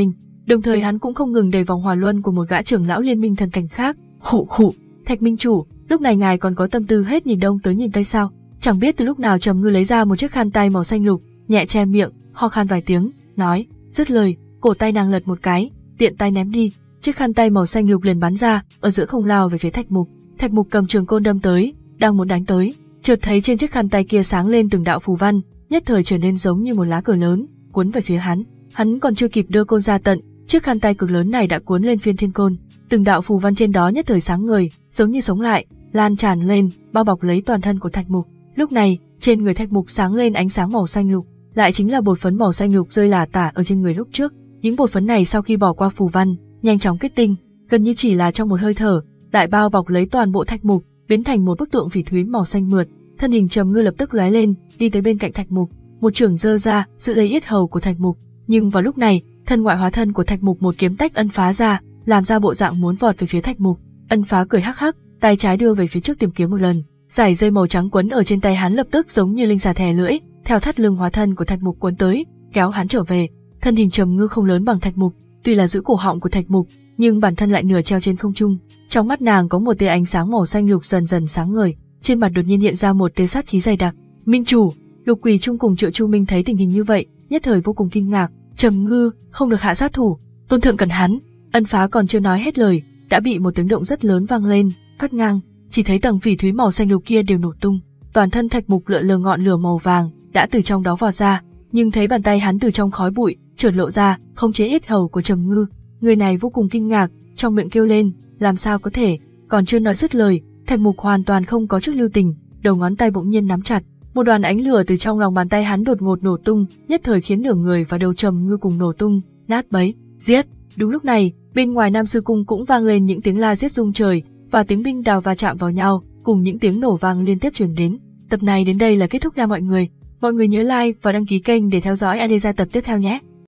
Đồng thời hắn cũng không ngừng đề vòng hỏa luân của một gã trưởng lão liên minh thần cảnh khác. Khụ khụ, Thạch minh chủ, lúc này ngài còn có tâm tư hết nhìn đông tới nhìn tây sao? Chẳng biết từ lúc nào Trầm Ngư lấy ra một chiếc khăn tay màu xanh lục, nhẹ che miệng, ho khan vài tiếng, nói, dứt lời, cổ tay nàng lật một cái, tiện tay ném đi, chiếc khăn tay màu xanh lục liền bắn ra, ở giữa không lao về phía Thạch Mục. Thạch Mục cầm trường côn đâm tới, đang muốn đánh tới, chợt thấy trên chiếc khăn tay kia sáng lên từng đạo phù văn, nhất thời trở nên giống như một lá cờ lớn, cuốn về phía hắn. Hắn còn chưa kịp đưa côn ra tận, chiếc khăn tay cực lớn này đã cuốn lên phiên thiên côn, từng đạo phù văn trên đó nhất thời sáng ngời, giống như sống lại, lan tràn lên, bao bọc lấy toàn thân của Thạch Mục. Lúc này, trên người Thạch Mục sáng lên ánh sáng màu xanh lục, lại chính là bột phấn màu xanh lục rơi lả tả ở trên người lúc trước. Những bột phấn này sau khi bỏ qua phù văn, nhanh chóng kết tinh, gần như chỉ là trong một hơi thở, lại bao bọc lấy toàn bộ Thạch Mục, biến thành một bức tượng phỉ thúy màu xanh mượt. Thân hình Trầm Ngư lập tức lóe lên, đi tới bên cạnh Thạch Mục, một chưởng giơ ra, giữ lấy yết hầu của Thạch Mục. Nhưng vào lúc này, thân ngoại hóa thân của Thạch Mục một kiếm tách ân phá ra, làm ra bộ dạng muốn vọt về phía Thạch Mục. Ân phá cười hắc hắc, tay trái đưa về phía trước tìm kiếm một lần, dải dây màu trắng quấn ở trên tay hắn lập tức giống như linh xà thè lưỡi, theo thắt lưng hóa thân của Thạch Mục cuốn tới, kéo hắn trở về. Thân hình Trầm Ngư không lớn bằng Thạch Mục, tuy là giữ cổ họng của Thạch Mục, nhưng bản thân lại nửa treo trên không trung. Trong mắt nàng có một tia ánh sáng màu xanh lục dần dần sáng ngời, trên mặt đột nhiên hiện ra một tia sát khí dày đặc. Minh chủ, Lục Quỳ Trung cùng Triệu Chu Minh thấy tình hình như vậy, nhất thời vô cùng kinh ngạc. Trầm Ngư không được hạ sát thủ, tôn thượng cần hắn. Ân phá còn chưa nói hết lời, đã bị một tiếng động rất lớn vang lên, cắt ngang, chỉ thấy tầng phỉ thúy màu xanh lục kia đều nổ tung, toàn thân Thạch Mục lượn lờ ngọn lửa màu vàng đã từ trong đó vọt ra, nhưng thấy bàn tay hắn từ trong khói bụi chợt lộ ra, khống chế yết hầu của Trầm Ngư. Người này vô cùng kinh ngạc, trong miệng kêu lên, làm sao có thể? Còn chưa nói dứt lời, Thạch Mục hoàn toàn không có chút lưu tình, đầu ngón tay bỗng nhiên nắm chặt, một đoàn ánh lửa từ trong lòng bàn tay hắn đột ngột nổ tung, nhất thời khiến nửa người và đầu Trầm Ngư cùng nổ tung, nát bấy. Giết! Đúng lúc này, bên ngoài Nam Sư Cung cũng vang lên những tiếng la giết rung trời, và tiếng binh đào va chạm vào nhau, cùng những tiếng nổ vang liên tiếp truyền đến. Tập này đến đây là kết thúc nha mọi người. Mọi người nhớ like và đăng ký kênh để theo dõi Adesa tập tiếp theo nhé.